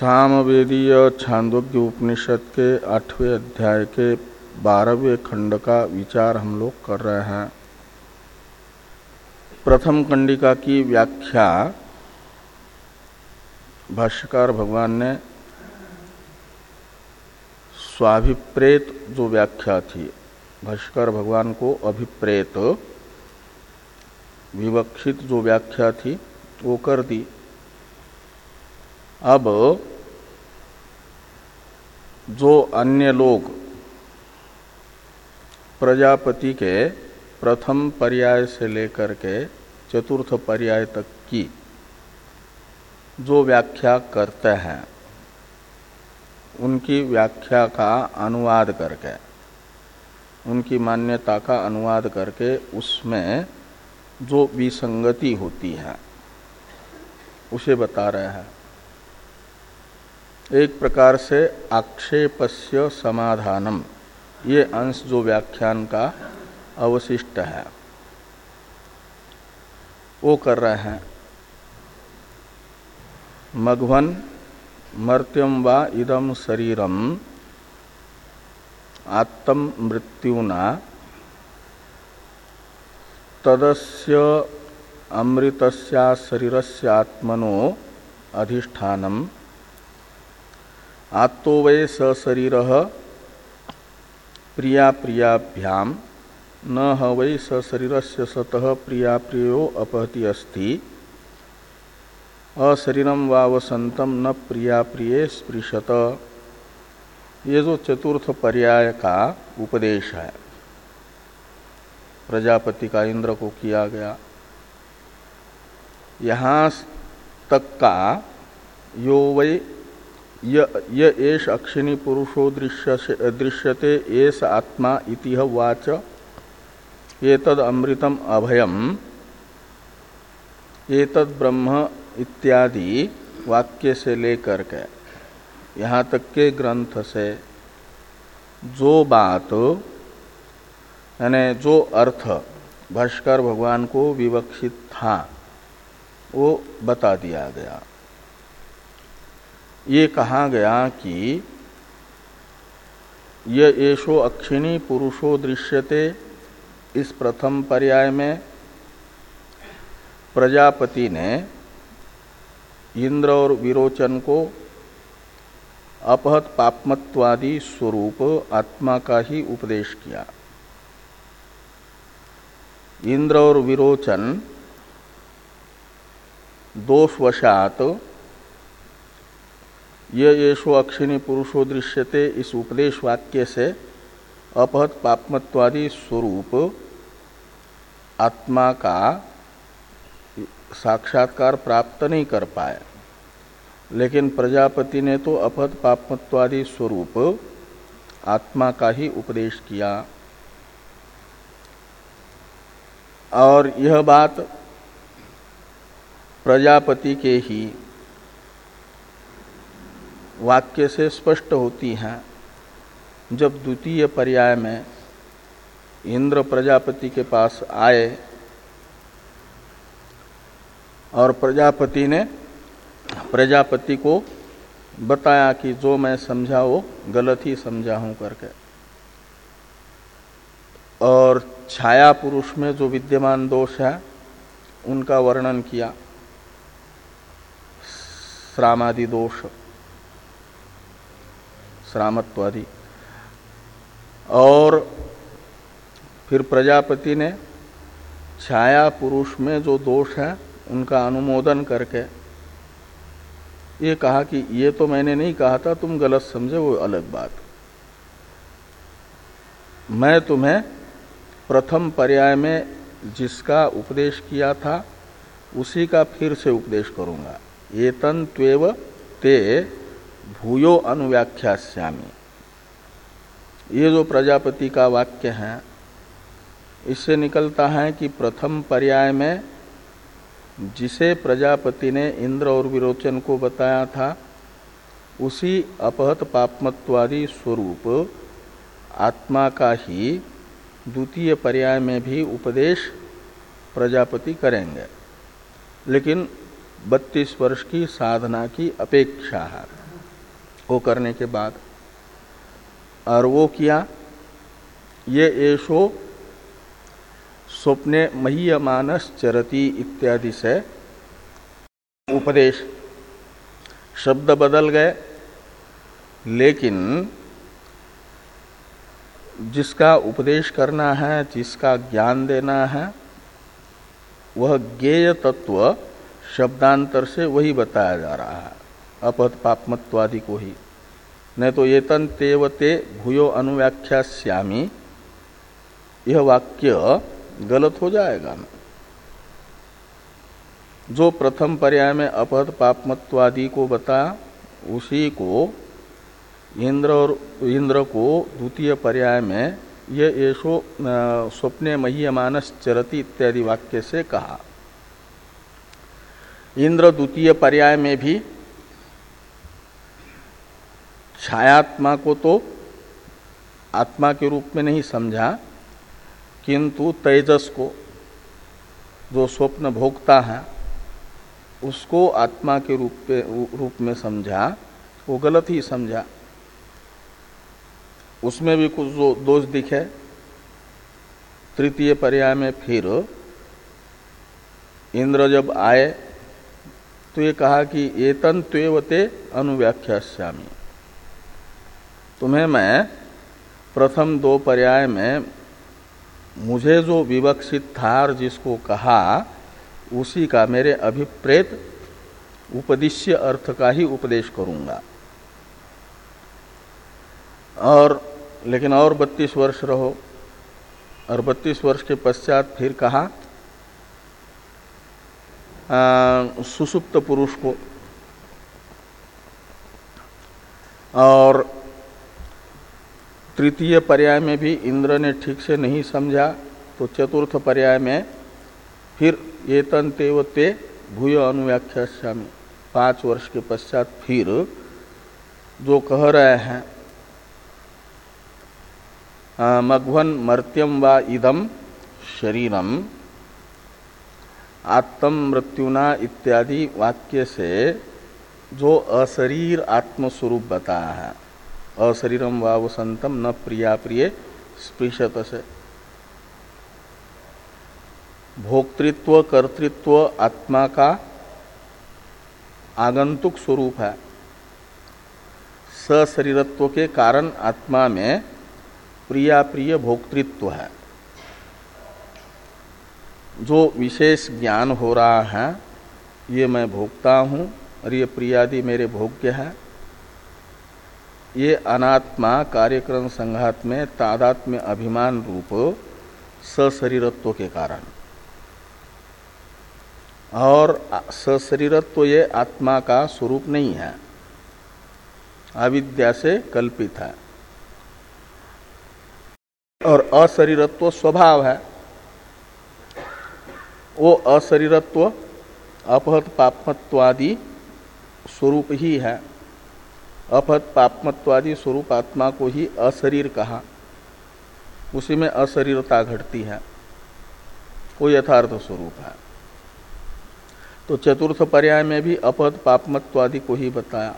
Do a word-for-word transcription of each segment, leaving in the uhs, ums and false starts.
सामवेदीय छांदोग्य उपनिषद के आठवें अध्याय के बारहवें खंड का विचार हम लोग कर रहे हैं। प्रथम कंडिका की व्याख्या भाष्यकार भगवान ने स्वाभिप्रेत जो व्याख्या थी, भाष्यकार भगवान को अभिप्रेत विवक्षित जो व्याख्या थी वो कर दी। अब जो अन्य लोग प्रजापति के प्रथम पर्याय से लेकर के चतुर्थ पर्याय तक की जो व्याख्या करते हैं, उनकी व्याख्या का अनुवाद करके, उनकी मान्यता का अनुवाद करके उसमें जो विसंगति होती है उसे बता रहे हैं। एक प्रकार से आक्षेपस्य समाधानम, ये अंश जो व्याख्यान का अवशिष्ट है वो कर रहे हैं। मघवन मर्त्यम वा इदम शरीरम आत्म मृत्युना तदस्य अमृतस्या शरीरस्य आत्मनो अधिष्ठानम आत्तो वै सशरीरः प्रिया प्रियाभ्याम न ह वै सशरीरस्य सतः प्रिया प्रियो अपहति अस्ति अशरीरम वा वसंतम न प्रिया प्रिये स्पृशत। ये जो चतुर्थ पर्याय का उपदेश है प्रजापति का इंद्र को किया गया, यहाँ तक का यो वै य एष अक्षिणी पुरुषो दृश्यते एष आत्मा इति वाच एतद अमृतम अभयम एतद ब्रह्म इत्यादि वाक्य से लेकर के यहाँ तक के ग्रंथ से जो बात यानी जो अर्थ भाष्कर भगवान को विवक्षित था वो बता दिया गया। ये कहा गया कि ये एषो अक्षिणी पुरुषो दृश्यते, इस प्रथम पर्याय में प्रजापति ने इंद्र और विरोचन को अपहत पापमत्वादि स्वरूप आत्मा का ही उपदेश किया। इंद्र और विरोचन दोषवशात ये येषो अक्षिणी पुरुषो दृश्यते इस उपदेश वाक्य से अपहत पापमत्वादि स्वरूप आत्मा का साक्षात्कार प्राप्त नहीं कर पाए, लेकिन प्रजापति ने तो अपहत पापमत्वादि स्वरूप आत्मा का ही उपदेश किया। और यह बात प्रजापति के ही वाक्य से स्पष्ट होती है। जब द्वितीय पर्याय में इंद्र प्रजापति के पास आए और प्रजापति ने प्रजापति को बताया कि जो मैं समझा वो गलत ही समझा हूं करके, और छाया पुरुष में जो विद्यमान दोष है उनका वर्णन किया, श्रामादि दोष, श्रामत्वादि। और फिर प्रजापति ने छाया पुरुष में जो दोष है उनका अनुमोदन करके ये कहा कि ये तो मैंने नहीं कहा था, तुम गलत समझे, वो अलग बात। मैं तुम्हें प्रथम पर्याय में जिसका उपदेश किया था उसी का फिर से उपदेश करूंगा। एतन त्वेव ते भूयो अनुव्याख्यास्यामि। ये जो प्रजापति का वाक्य है इससे निकलता है कि प्रथम पर्याय में जिसे प्रजापति ने इंद्र और विरोचन को बताया था उसी अपहत पापमत्वादि स्वरूप आत्मा का ही द्वितीय पर्याय में भी उपदेश प्रजापति करेंगे, लेकिन बत्तीस वर्ष की साधना की अपेक्षा है। वो करने के बाद, और वो किया ये एषो स्वप्ने मह्यमानस चरति इत्यादि से उपदेश। शब्द बदल गए, लेकिन जिसका उपदेश करना है, जिसका ज्ञान देना है, वह ज्ञेय तत्व शब्दांतर से वही बताया जा रहा है, अपहत पापमत्वादि को ही। नहीं तो एतन तेवते भूयो अनुव्याख्यास्यामि, यह वाक्य गलत हो जाएगा। जो प्रथम पर्याय में अपहत पापमत्वादि को बताया, उसी को इंद्र और इंद्र को द्वितीय पर्याय में ये येषो स्वप्ने मह्यमानस चरति इत्यादि वाक्य से कहा। इंद्र द्वितीय पर्याय में भी छायात्मा को तो आत्मा के रूप में नहीं समझा, किंतु तेजस को, जो स्वप्न भोक्ता है, उसको आत्मा के रूप पे रूप में समझा। वो गलत ही समझा। उसमें भी कुछ जो दोष दिखे। तृतीय पर्याय में फिर इंद्र जब आए तो ये कहा कि एतन त्वेवते अनुव्याख्यास्यामि, तुम्हें मैं प्रथम दो पर्याय में मुझे जो विवक्षित था और जिसको कहा, उसी का, मेरे अभिप्रेत उपदिश्य अर्थ का ही उपदेश करूंगा। और लेकिन और बत्तीस वर्ष रहो, और बत्तीस वर्ष के पश्चात फिर कहा आ, सुसुप्त पुरुष को। और तृतीय पर्याय में भी इंद्र ने ठीक से नहीं समझा, तो चतुर्थ पर्याय में फिर एतन तेवते भूय अनुव्याख्यास्यामि, पांच वर्ष के पश्चात फिर जो कह रहे हैं मघ्वन मर्त्यम वा इदम शरीरम आत्म मृत्युना इत्यादि वाक्य से जो अशरीर आत्मस्वरूप बताया है, अशरीरम वा वसंतम न प्रिया प्रिय स्पृशत से, भोक्तृत्व कर्तृत्व आत्मा का आगंतुक स्वरूप है। सशरीरत्व के कारण आत्मा में प्रिया प्रिय भोक्तृत्व है। जो विशेष ज्ञान हो रहा है, ये मैं भोगता हूँ और ये प्रियादि मेरे भोग्य है, ये अनात्मा कार्यक्रम संघात में तादात्म्य अभिमान रूप सशरीरत्व के कारण, और सशरीरत्व ये आत्मा का स्वरूप नहीं है, अविद्या से कल्पित है। और अशरीरत्व स्वभाव है। वो अशरीरत्व अपहत पापमत्वादि स्वरूप ही है। अपहत पापमत्वादि स्वरूप आत्मा को ही अशरीर कहा, उसी में अशरीरता घटती है, वो यथार्थ स्वरूप है। तो चतुर्थ पर्याय में भी अपहत पापमत्वादि को ही बताया।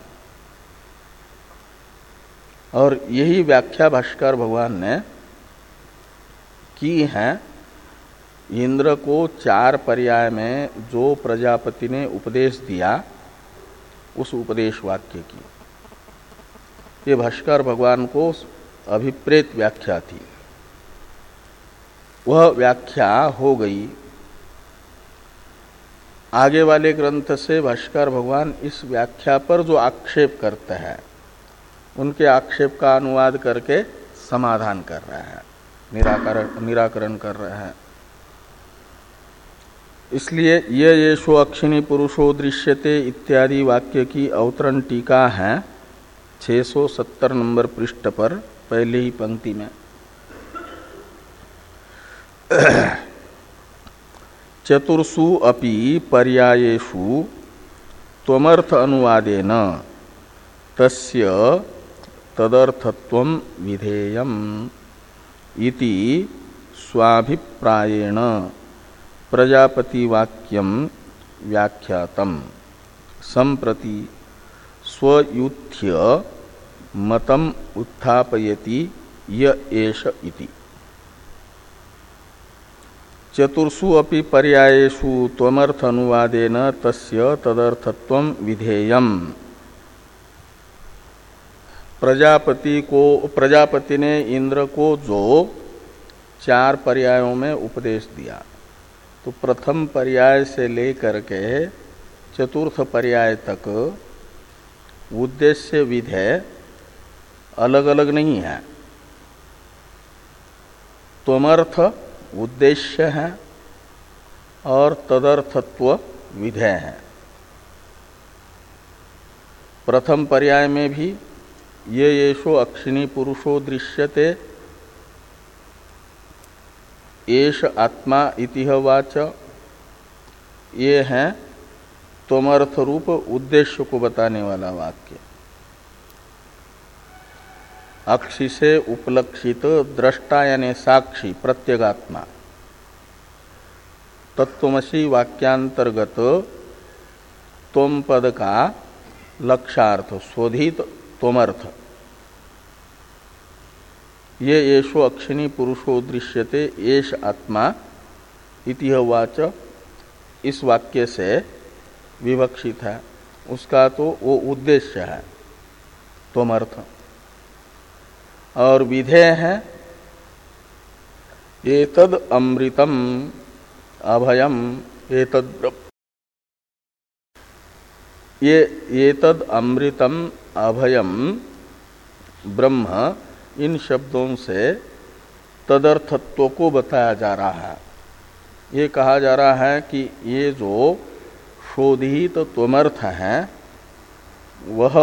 और यही व्याख्या भाष्कर भगवान ने की है इंद्र को चार पर्याय में जो प्रजापति ने उपदेश दिया, उस उपदेश वाक्य की। ये भाष्कर भगवान को अभिप्रेत व्याख्या थी, वह व्याख्या हो गई। आगे वाले ग्रंथ से भाष्कर भगवान इस व्याख्या पर जो आक्षेप करते हैं, उनके आक्षेप का अनुवाद करके समाधान कर रहे हैं, निराकरण निराकरण कर रहे हैं। इसलिए ये येषो अक्षिणी पुरुषो दृश्यते इत्यादि वाक्य की अवतरण टीका है छह सौ सत्तर नंबर पृष्ठ पर, पहले ही पंक्ति में। चतुर्षु अपि पर्यायेषु त्वमर्थ अनुवादेन तस्य तदर्थत्वं विधेयम् इति स्वाभिप्रायेण प्रजापति वाक्यम व्याख्यातम संप्रति स्वयुथ्य मतम उत्थापयति य एष इति। चतुर्षु अपि पर्यायेषु त्वमर्थ अनुवादेन तस्य तदर्थत्वं विधेयम्। प्रजापति को प्रजापति ने इंद्र को जो चार पर्यायों में उपदेश दिया, तो प्रथम पर्याय से लेकर के चतुर्थ पर्याय तक उद्देश्य विधेय अलग अलग नहीं है। त्वमर्थ उद्देश्य है और तदर्थत्व विधेय है। प्रथम पर्याय में भी ये येषो अक्षिणी पुरुषो दृश्यते एष आत्मा इति वाच, ये है त्वमर्थ रूप उद्देश्य को बताने वाला वाक्य। अक्षि से उपलक्षित दृष्टा यानी साक्षी प्रत्यगात्मा तत्वमसि वाक्यांतर्गत त्वम पद का लक्षार्थ स्वधित त्वमर्थ। ये येषो अक्षिणी पुरुषो दृश्यते एष आत्मा इति वाच इस वाक्य से विवक्षित है, उसका तो वो उद्देश्य है त्वमर्थ। और विधेय है एतद अमृतम अभयम एतद ये एतद अमृतम अभयम ब्रह्म, इन शब्दों से तदर्थत्व को बताया जा रहा है। ये कहा जा रहा है कि ये जो शोधित त्वमर्थ है वह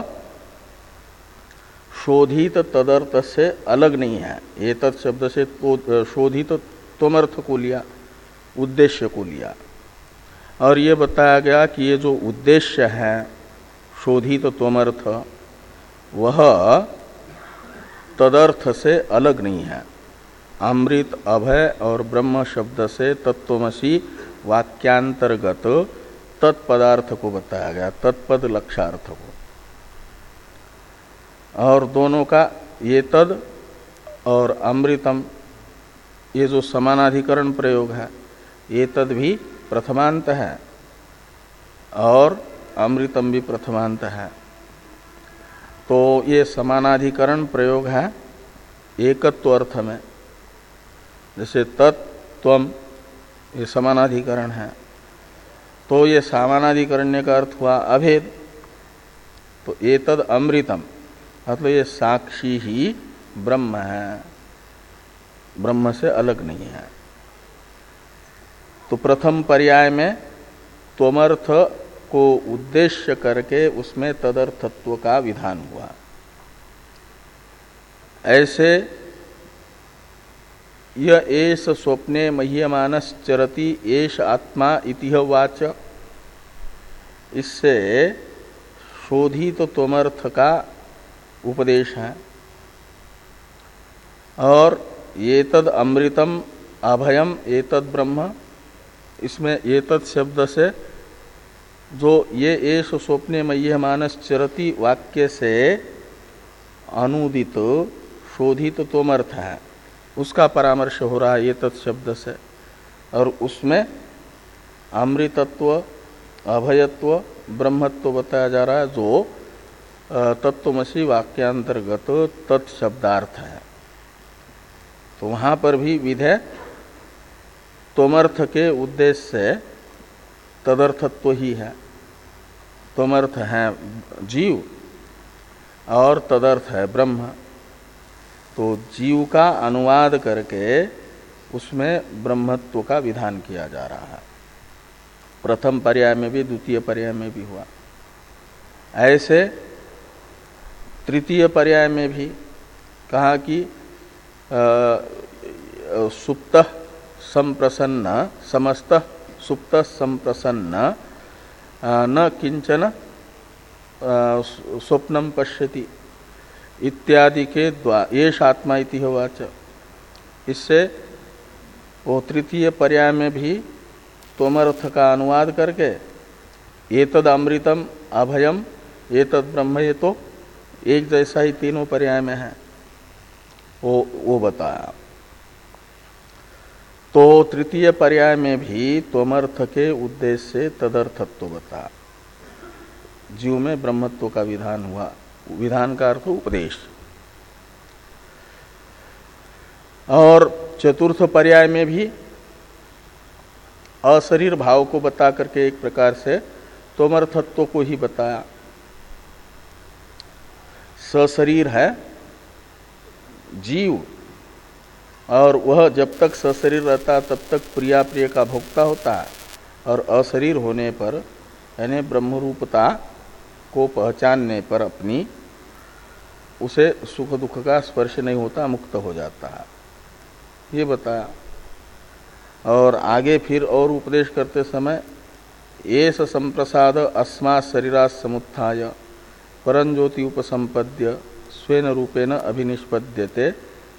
शोधित तदर्थ से अलग नहीं है। एतत् शब्द से तो शोधित त्वमर्थ को लिया, उद्देश्य को लिया, और ये बताया गया कि ये जो उद्देश्य है शोधित त्वमर्थ वह तदर्थ से अलग नहीं है। अमृत अभय और ब्रह्म शब्द से तत्वमसि वाक्यांतर्गत तत्पदार्थ को बताया गया, तत्पद लक्षार्थ को। और दोनों का ये तद और अमृतम ये जो समानाधिकरण प्रयोग है, ये तद भी प्रथमांत है और अमृतम भी प्रथमांत है। तो ये समानाधिकरण प्रयोग है एकत्व अर्थ में। जैसे तत्त्वम ये समानाधिकरण है, तो ये समानाधिकरण्य का अर्थ हुआ अभेद। तो एतद अमृतम मतलब ये साक्षी ही ब्रह्म है, ब्रह्म से अलग नहीं है। तो प्रथम पर्याय में त्वमर्थ को उद्देश्य करके उसमें तदर्थत्व का विधान हुआ। ऐसे यह एष स्वप्ने मह्यमानश्चरति एष आत्मा इति वाच, इससे शोधित तो त्वमर्थ का उपदेश है। और एतद अमृतम अभयम एतद ब्रह्म, इसमें एतद शब्द से जो ये एष स्वप्ने मह्यमानश्चरति वाक्य से अनुदित शोधित त्वमर्थ है, उसका परामर्श हो रहा है एतद शब्द से। और उसमें अमृतत्व अभयत्व ब्रह्मत्व बताया जा रहा है, जो तत्वमसि वाक्यांतर्गत तत्शब्दार्थ है। तो वहां पर भी विधेय त्वमर्थ के उद्देश्य से तदर्थत्व ही है। त्वमर्थ है जीव और तदर्थ है ब्रह्म। तो जीव का अनुवाद करके उसमें ब्रह्मत्व का विधान किया जा रहा है। प्रथम पर्याय में भी द्वितीय पर्याय में भी हुआ। ऐसे तृतीय पर्याय में भी कहा कि सुप्त संप्रसन्न समस्त सुप्त संप्रसन्न न किंचन स्वप्नम पश्यति इत्यादि के द्वारा एष आत्मा इति वाच। इससे वो तृतीय पर्याय में भी त्वमर्थ का अनुवाद करके एतद अमृतम अभयम एतद ब्रह्म, ये तो एक जैसा ही तीनों पर्याय में है, वो वो बताया। तो तृतीय पर्याय में भी त्वमर्थ के उद्देश्य से तदर्थत्व बता, जीव में ब्रह्मत्व का विधान हुआ। विधान का अर्थ उपदेश। और चतुर्थ पर्याय में भी अशरीर भाव को बता करके एक प्रकार से त्वमर्थत्व को ही बताया। सशरीर है जीव, और वह जब तक सशरीर रहता तब तक प्रिया प्रिय का भोक्ता होता है, और अशरीर होने पर यानी ब्रह्मरूपता को पहचानने पर अपनी उसे सुख दुख का स्पर्श नहीं होता, मुक्त हो जाता है, ये बताया। और आगे फिर और उपदेश करते समय एष संप्रसाद अस्मात् शरीरात् समुत्थाय परंज्योति उपसंपद्य स्वेन रूपेण अभिनिष्पद्यते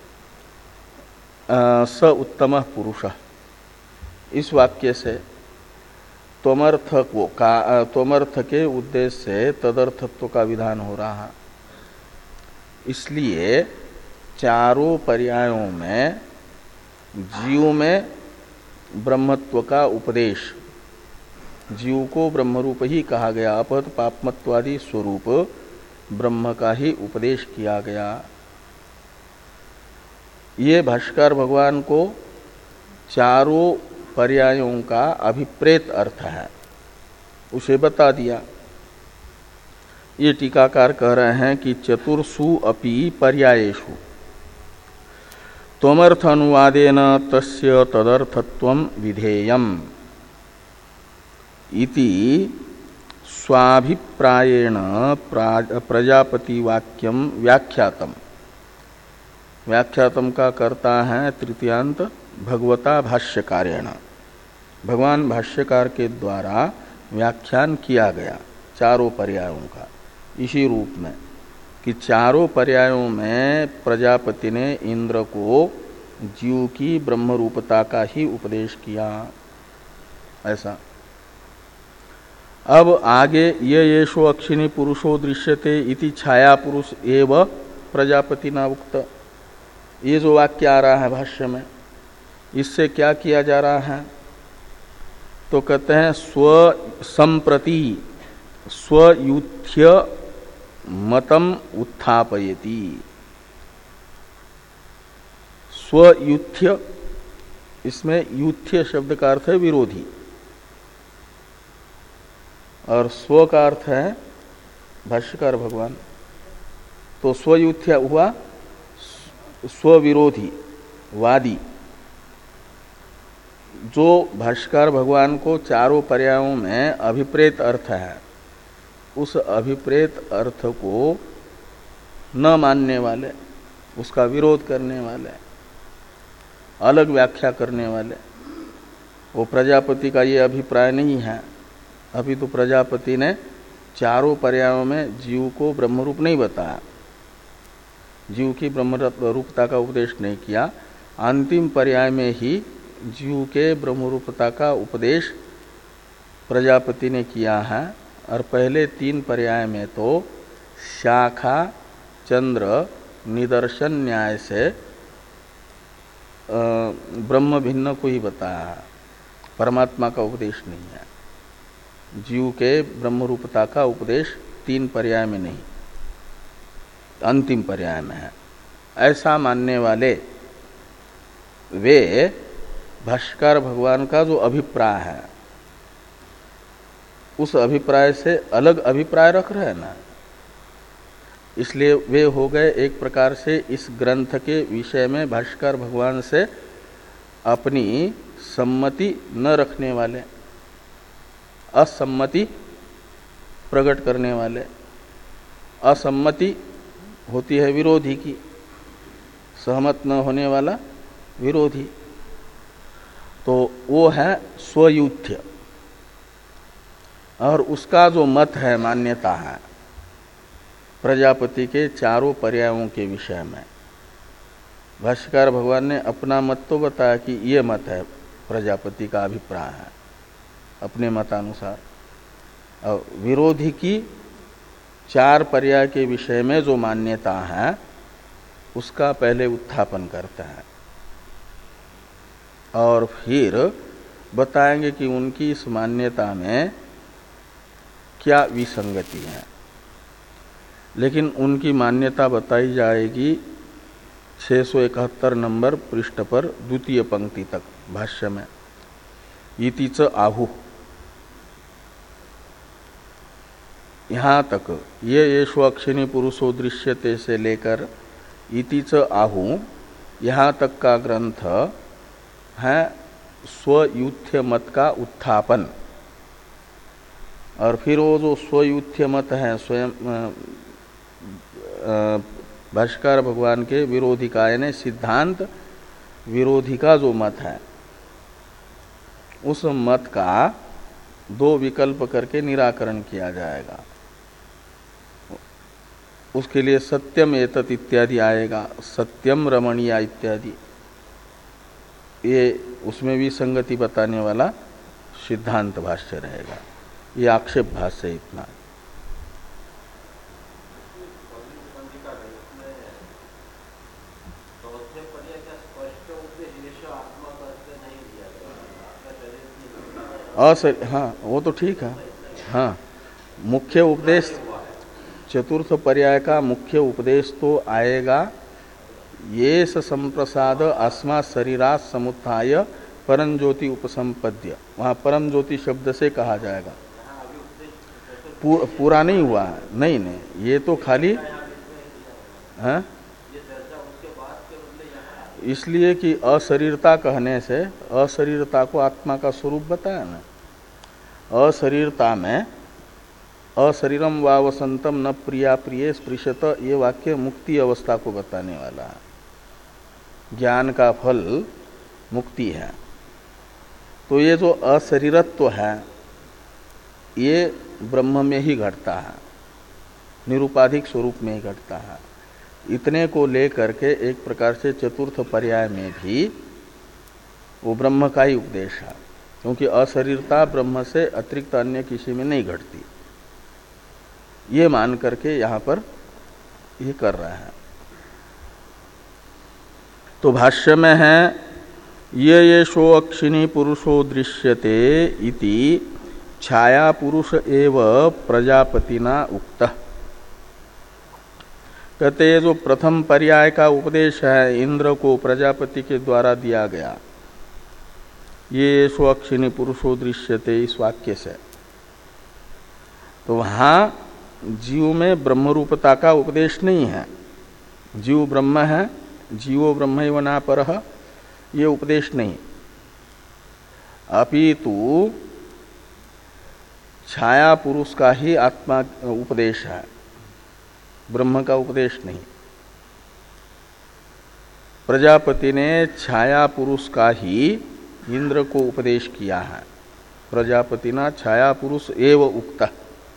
स उत्तमः पुरुषः। इस वाक्य से त्वमर्थ को का त्वमर्थ के उद्देश्य से तदर्थत्व का विधान हो रहा है। इसलिए चारों पर्यायों में जीव में ब्रह्मत्व का उपदेश, जीव को ब्रह्मरूप ही कहा गया, अपहत पापमत्वादि स्वरूप ब्रह्म का ही उपदेश किया गया। ये भाष्कर भगवान को चारों पर्यायों का अभिप्रेत अर्थ है, उसे बता दिया। ये टीकाकार कह रहे हैं कि चतुर्षु अपि पर्यायेषु त्वमर्थ अनुवादेन तस्य तदर्थत्वं विधेयम् इति स्वाभिप्रायेण प्रजापति वाक्यम व्याख्यातम। व्याख्यातम का करता है तृतीयांत भगवता भाष्यकारेण, भगवान भाष्यकार के द्वारा व्याख्यान किया गया चारों पर्यायों का इसी रूप में कि चारों पर्यायों में प्रजापति ने इंद्र को जीव की ब्रह्मरूपता का ही उपदेश किया। ऐसा अब आगे ये येषो अक्षिणी पुरुषो दृश्यते इति छाया पुरुष एव प्रजापति ना उक्त, ये जो वाक्य आ रहा है भाष्य में, इससे क्या किया जा रहा है? तो कहते हैं स्व संप्रति स्वयुथ्य मतम उत्थापयति। स्वयुथ्य, इसमें युथ्य शब्द का अर्थ है विरोधी, और स्व का अर्थ है भाष्यकार भगवान। तो स्वयुथ्य हुआ स्वविरोधी, वादी। जो भाष्यकार भगवान को चारों पर्यायों में अभिप्रेत अर्थ है, उस अभिप्रेत अर्थ को न मानने वाले, उसका विरोध करने वाले, अलग व्याख्या करने वाले, वो प्रजापति का ये अभिप्राय नहीं है। अभी तो प्रजापति ने चारों पर्यायों में जीव को ब्रह्मरूप नहीं बताया, जीव की ब्रह्मरूपता का उपदेश नहीं किया। अंतिम पर्याय में ही जीव के ब्रह्मरूपता का उपदेश प्रजापति ने किया है, और पहले तीन पर्याय में तो शाखा चंद्र निदर्शन न्याय से ब्रह्म भिन्न को ही बताया है, परमात्मा का उपदेश नहीं है। जीव के ब्रह्मरूपता का उपदेश तीन पर्याय में नहीं, अंतिम पर्याय में है। ऐसा मानने वाले वे भाष्यकार भगवान का जो अभिप्राय है, उस अभिप्राय से अलग अभिप्राय रख रहे हैं ना, इसलिए वे हो गए एक प्रकार से इस ग्रंथ के विषय में भाष्यकार भगवान से अपनी सम्मति न रखने वाले, असम्मति प्रकट करने वाले। असम्मति होती है विरोधी की, सहमत न होने वाला विरोधी, तो वो है स्वयुथ्य। और उसका जो मत है, मान्यता है प्रजापति के चारों पर्यायों के विषय में, भाष्यकार भगवान ने अपना मत तो बताया कि ये मत है प्रजापति का अभिप्राय है अपने मतानुसार, और विरोधी की चार पर्याय के विषय में जो मान्यता है उसका पहले उत्थापन करते हैं और फिर बताएंगे कि उनकी इस मान्यता में क्या विसंगति है। लेकिन उनकी मान्यता बताई जाएगी छह सौ इकहत्तर नंबर पृष्ठ पर द्वितीय पंक्ति तक भाष्य में। इति च आहु, यहाँ तक ये येषु अक्षिणी पुरुषो दृश्यते से लेकर इति च आहु यहाँ तक का ग्रंथ है स्वयुथ्य मत का उत्थापन। और फिर वो जो स्वयुथ्य मत है स्वयं भाष्यकार भगवान के विरोधी का यानी सिद्धांत विरोधी का जो मत है उस मत का दो विकल्प करके निराकरण किया जाएगा। उसके लिए सत्यम एतत् इत्यादि आएगा, सत्यम रमणीय इत्यादि, ये उसमें भी संगति बताने वाला सिद्धांत भाष्य रहेगा। ये आक्षेप भाष्य इतना। असर हाँ वो तो ठीक है। हाँ मुख्य उपदेश चतुर्थ पर्याय का मुख्य उपदेश तो आएगा ये संप्रसाद अस्मा शरीरात समुत्थाय परम ज्योति उपसंपद्य। वहाँ परम ज्योति शब्द से कहा जाएगा। पू, पूरा नहीं हुआ है, नहीं नहीं ये तो खाली है इसलिए कि अशरीरता कहने से अशरीरता को आत्मा का स्वरूप बताया ना। अशरीरता में अशरीरम वा वसंतम न प्रिया प्रिय स्पृशत ये वाक्य मुक्ति अवस्था को बताने वाला है। ज्ञान का फल मुक्ति है। तो ये जो अशरीरत्व है ये ब्रह्म में ही घटता है, निरुपाधिक स्वरूप में ही घटता है। इतने को लेकर के एक प्रकार से चतुर्थ पर्याय में भी वो ब्रह्म का ही उपदेश है, क्योंकि अशरीरता ब्रह्म से अतिरिक्त अन्य किसी में नहीं घटती। ये मान करके यहाँ पर ये कर रहा है। तो भाष्य में है ये येषो अक्षिणी पुरुषो दृश्यते इति छाया पुरुष एव प्रजापतिना उक्तः। कहते जो प्रथम पर्याय का उपदेश है इंद्र को प्रजापति के द्वारा दिया गया, ये सो अक्षिणी पुरुषो दृश्यते इस वाक्य से, तो वहाँ जीव में ब्रह्म रूपता का उपदेश नहीं है। जीव ब्रह्म है, जीवो ब्रह्मैव नापरः, ये उपदेश नहीं। अपितु छाया पुरुष का ही आत्मा उपदेश है, ब्रह्म का उपदेश नहीं। प्रजापति ने छाया पुरुष का ही इंद्र को उपदेश किया है। प्रजापति ना छाया पुरुष एव उक्तः।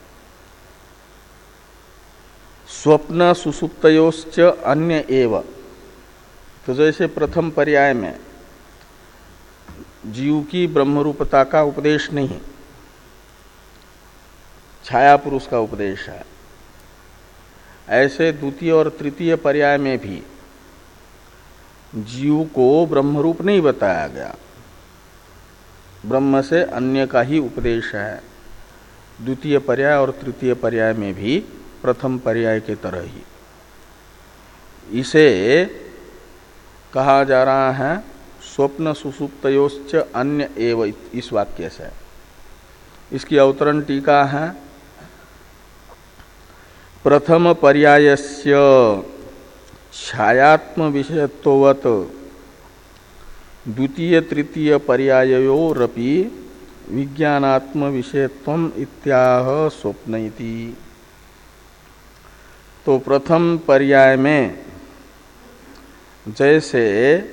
स्वप्न सुसुप्तयोश्च अन्य एव। तो जैसे प्रथम पर्याय में जीव की ब्रह्मरूपता का उपदेश नहीं, छाया पुरुष का उपदेश है, ऐसे द्वितीय और तृतीय पर्याय में भी जीव को ब्रह्मरूप नहीं बताया गया, ब्रह्म से अन्य का ही उपदेश है। द्वितीय पर्याय और तृतीय पर्याय में भी प्रथम पर्याय के तरह ही इसे कहा जा रहा है स्वप्न सुसुप्तयोश्च अन्य एव इस वाक्य से। इसकी अवतरण टीका है प्रथम पर्यायस्य छायात्म विषयत्ववत् द्वितीय तृतीय पर्यायोरपि विज्ञानात्म विषयत्वम इत्याह स्वप्न इति। तो प्रथम पर्याय में जैसे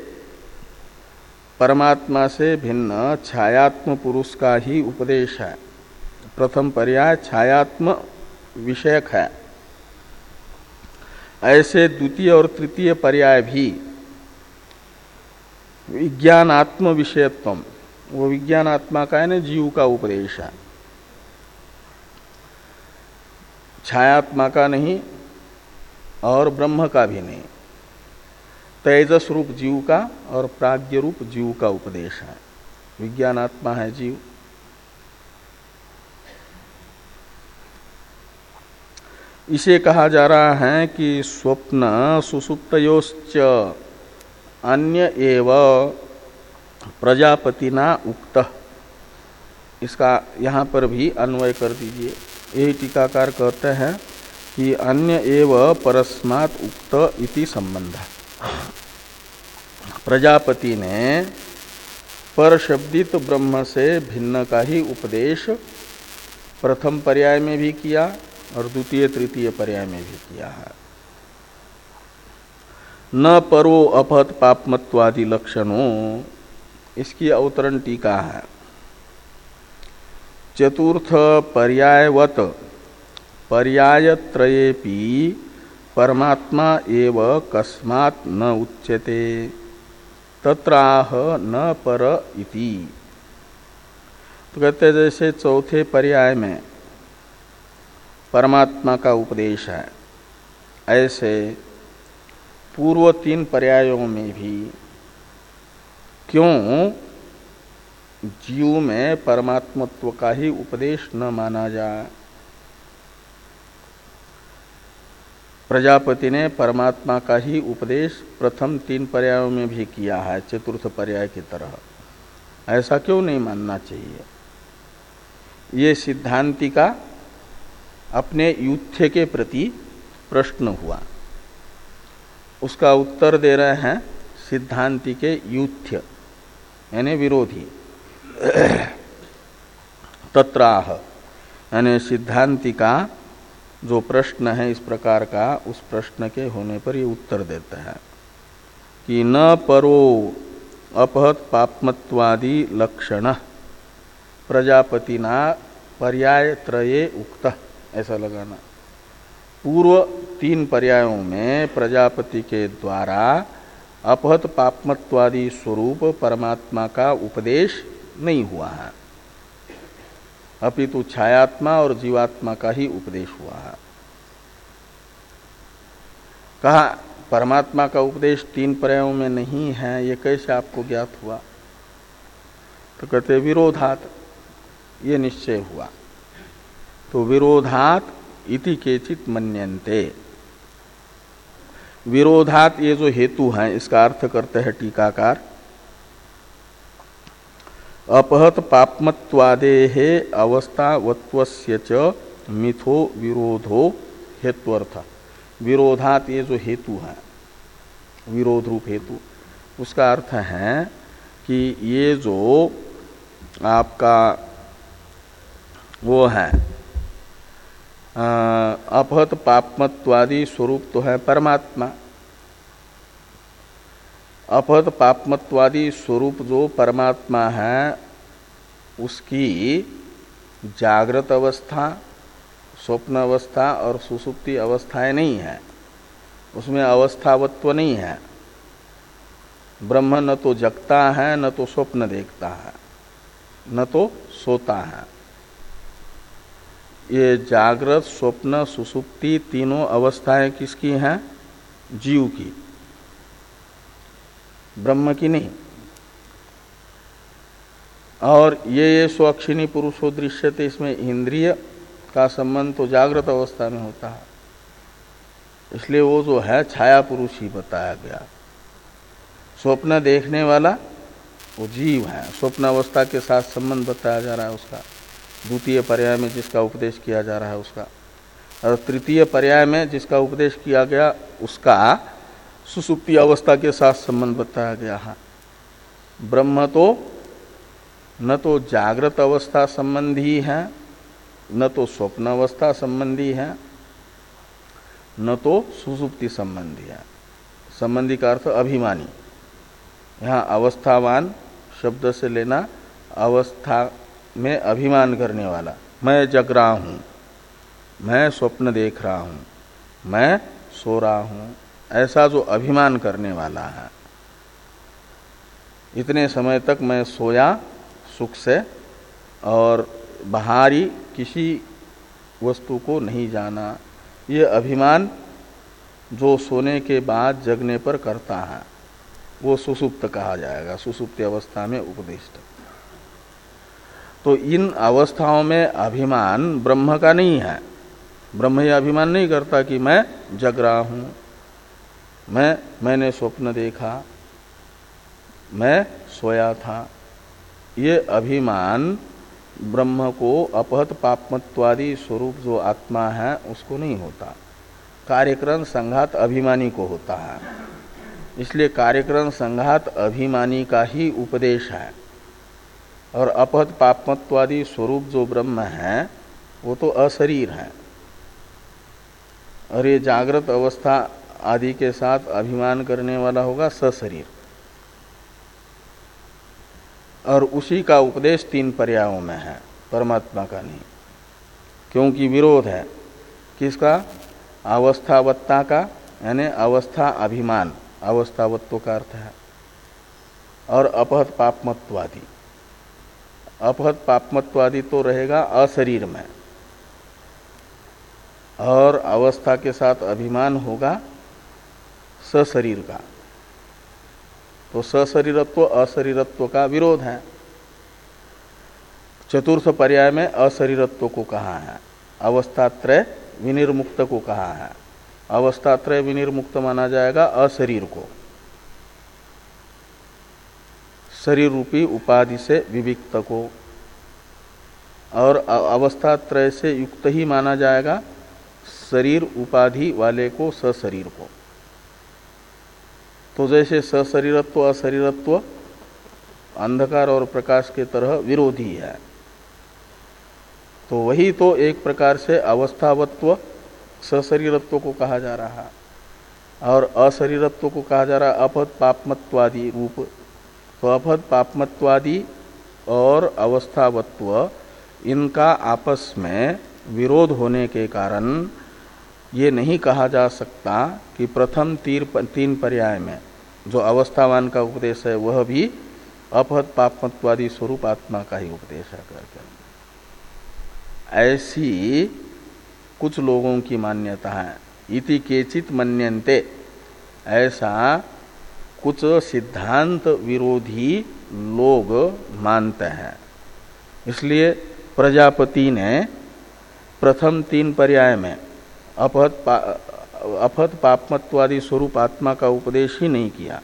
परमात्मा से भिन्न छायात्म पुरुष का ही उपदेश है, प्रथम पर्याय छायात्म विषयक है, ऐसे द्वितीय और तृतीय पर्याय भी विज्ञानात्म विषयत्वम, वो विज्ञानात्मा का है ना जीव का उपदेश है। छायात्मा का नहीं और ब्रह्म का भी नहीं, तेजस रूप जीव का और प्राज्ञ रूप जीव का उपदेश है। विज्ञानात्मा है जीव। इसे कहा जा रहा है कि स्वप्न सुसुप्तयोश्च अन्य एव प्रजापतिना उक्त। इसका यहाँ पर भी अन्वय कर दीजिए। यही टीकाकार कहते हैं कि अन्य एव परस्मात् उक्त इति संबंध। प्रजापति ने पर शब्दित ब्रह्म से भिन्न का ही उपदेश प्रथम पर्याय में भी किया और द्वितीय तृतीय पर्याय में भी किया है। न परो अपहत पापमत्वादि लक्षणों, इसकी अवतरण टीका है। चतुर्थ पर्यायवत पर्यायत्रयेपि परमात्मा एव कस्मात् न उच्यते तत्राह न पर इति। तो कहते जैसे चौथे पर्याय में परमात्मा का उपदेश है, ऐसे पूर्व तीन पर्यायों में भी क्यों जीव में परमात्मत्व का ही उपदेश न माना जाए। प्रजापति ने परमात्मा का ही उपदेश प्रथम तीन पर्यायों में भी किया है, चतुर्थ पर्याय की तरह। ऐसा क्यों नहीं मानना चाहिए? ये सिद्धांति का अपने युत्य के प्रति प्रश्न हुआ। उसका उत्तर दे रहे हैं सिद्धांति के युत्य यानी विरोधी। तत्राह यानी सिद्धांति का जो प्रश्न है इस प्रकार का, उस प्रश्न के होने पर ये उत्तर देते हैं कि न परो अपहत पापमत्वादि लक्षण प्रजापतिना पर्याय त्रये उक्त। ऐसा लगाना। पूर्व तीन पर्यायों में प्रजापति के द्वारा अपहत पापमत्वादि स्वरूप परमात्मा का उपदेश नहीं हुआ है, अपितु छायात्मा और जीवात्मा का ही उपदेश हुआ है। कहा परमात्मा का उपदेश तीन पर्यायों में नहीं है, ये कैसे आपको ज्ञात हुआ? तो कहते विरोधात, ये निश्चय हुआ। तो विरोधात इति केचित मन्यन्ते। विरोधात ये जो हेतु है इसका अर्थ करते हैं टीकाकार, अपहत पापमत्वादेहे अवस्थावत्वस्य च मिथो विरोधो हेत्वर्थ। विरोधात ये जो हेतु है, विरोध रूप हेतु, उसका अर्थ है कि ये जो आपका वो है अपहत पापमत्वादि स्वरूप तो है परमात्मा। अपहत पापमत्वादि स्वरूप जो परमात्मा है उसकी जागृत अवस्था, स्वप्न अवस्था और सुसुप्ति अवस्थाएं नहीं है, उसमें अवस्थावत्व नहीं है। ब्रह्म न तो जगता है, न तो स्वप्न देखता है, न तो सोता है। ये जागृत स्वप्न सुसुप्ति तीनों अवस्थाएं किसकी हैं? जीव की, ब्रह्म की नहीं। और ये ये स्वक्षिणी पुरुषो दृश्यते, इसमें इंद्रिय का संबंध तो जागृत अवस्था में होता है, इसलिए वो जो है छाया पुरुष ही बताया गया। स्वप्न देखने वाला वो जीव है, स्वप्न अवस्था के साथ संबंध बताया जा रहा है उसका, द्वितीय पर्याय में जिसका उपदेश किया जा रहा है उसका, और तृतीय पर्याय में जिसका उपदेश किया गया उसका सुसुप्ति अवस्था के साथ संबंध बताया गया है। ब्रह्म तो न तो जागृत अवस्था संबंधी है, न तो स्वप्न अवस्था संबंधी है, न तो सुसुप्ति संबंधी है। संबंधी का अर्थ अभिमानी। यहाँ अवस्थावान शब्द से लेना अवस्था में अभिमान करने वाला। मैं जग रहा हूँ, मैं स्वप्न देख रहा हूँ, मैं सो रहा हूँ, ऐसा जो अभिमान करने वाला है। इतने समय तक मैं सोया सुख से और बाहरी किसी वस्तु को नहीं जाना। ये अभिमान जो सोने के बाद जगने पर करता है वो सुसुप्त कहा जाएगा, सुसुप्ति अवस्था में उपदिष्ट। तो इन अवस्थाओं में अभिमान ब्रह्म का नहीं है। ब्रह्म ये अभिमान नहीं करता कि मैं जग रहा हूं, मैं मैंने स्वप्न देखा, मैं सोया था। ये अभिमान ब्रह्म को अपहत पापमत्वादि स्वरूप जो आत्मा है उसको नहीं होता। कार्यक्रम संघात अभिमानी को होता है। इसलिए कार्यक्रम संघात अभिमानी का ही उपदेश है। और अपहत पापमत्वादि स्वरूप जो ब्रह्म है वो तो अशरीर है। और ये जागृत अवस्था आदि के साथ अभिमान करने वाला होगा सशरीर। और उसी का उपदेश तीन पर्यायों में है, परमात्मा का नहीं। क्योंकि विरोध है किसका? अवस्थावत्ता का, यानी अवस्था अभिमान, अवस्थावत्व का अर्थ है। और अपहत पापमत्वादि, अपहत पापमत्वादि तो रहेगा अशरीर में, और अवस्था के साथ अभिमान होगा सशरीर का। तो सशरीरत्व अशरीरत्व का विरोध है। चतुर्थ पर्याय में अशरीरत्व को कहा है, अवस्थात्रय विनिर्मुक्त को कहा है। अवस्थात्रय विनिर्मुक्त माना जाएगा अशरीर को, शरीर रूपी उपाधि से विविक्त को। और अवस्थात्रय से युक्त ही माना जाएगा शरीर उपाधि वाले को, सशरीर को। तो जैसे सशरीरत्व अशरीरत्व अंधकार और प्रकाश के तरह विरोधी है, तो वही तो एक प्रकार से अवस्थावत्व सशरीरत्व को कहा जा रहा है, और अशरीरत्व को कहा जा रहा है अपहत पापमत्वादि रूप। तो अपहत पापमत्वादि और अवस्थावत्व इनका आपस में विरोध होने के कारण ये नहीं कहा जा सकता कि प्रथम तीर तीन पर्याय में जो अवस्थावान का उपदेश है वह भी अपहत पापमत्वादि स्वरूप आत्मा का ही उपदेश है करके। ऐसी कुछ लोगों की मान्यता है। इति केचित मन्यन्ते, ऐसा कुछ सिद्धांत विरोधी लोग मानते हैं। इसलिए प्रजापति ने प्रथम तीन पर्याय में अपहत पा, अपहत पापमत्वादि स्वरूप आत्मा का उपदेश ही नहीं किया,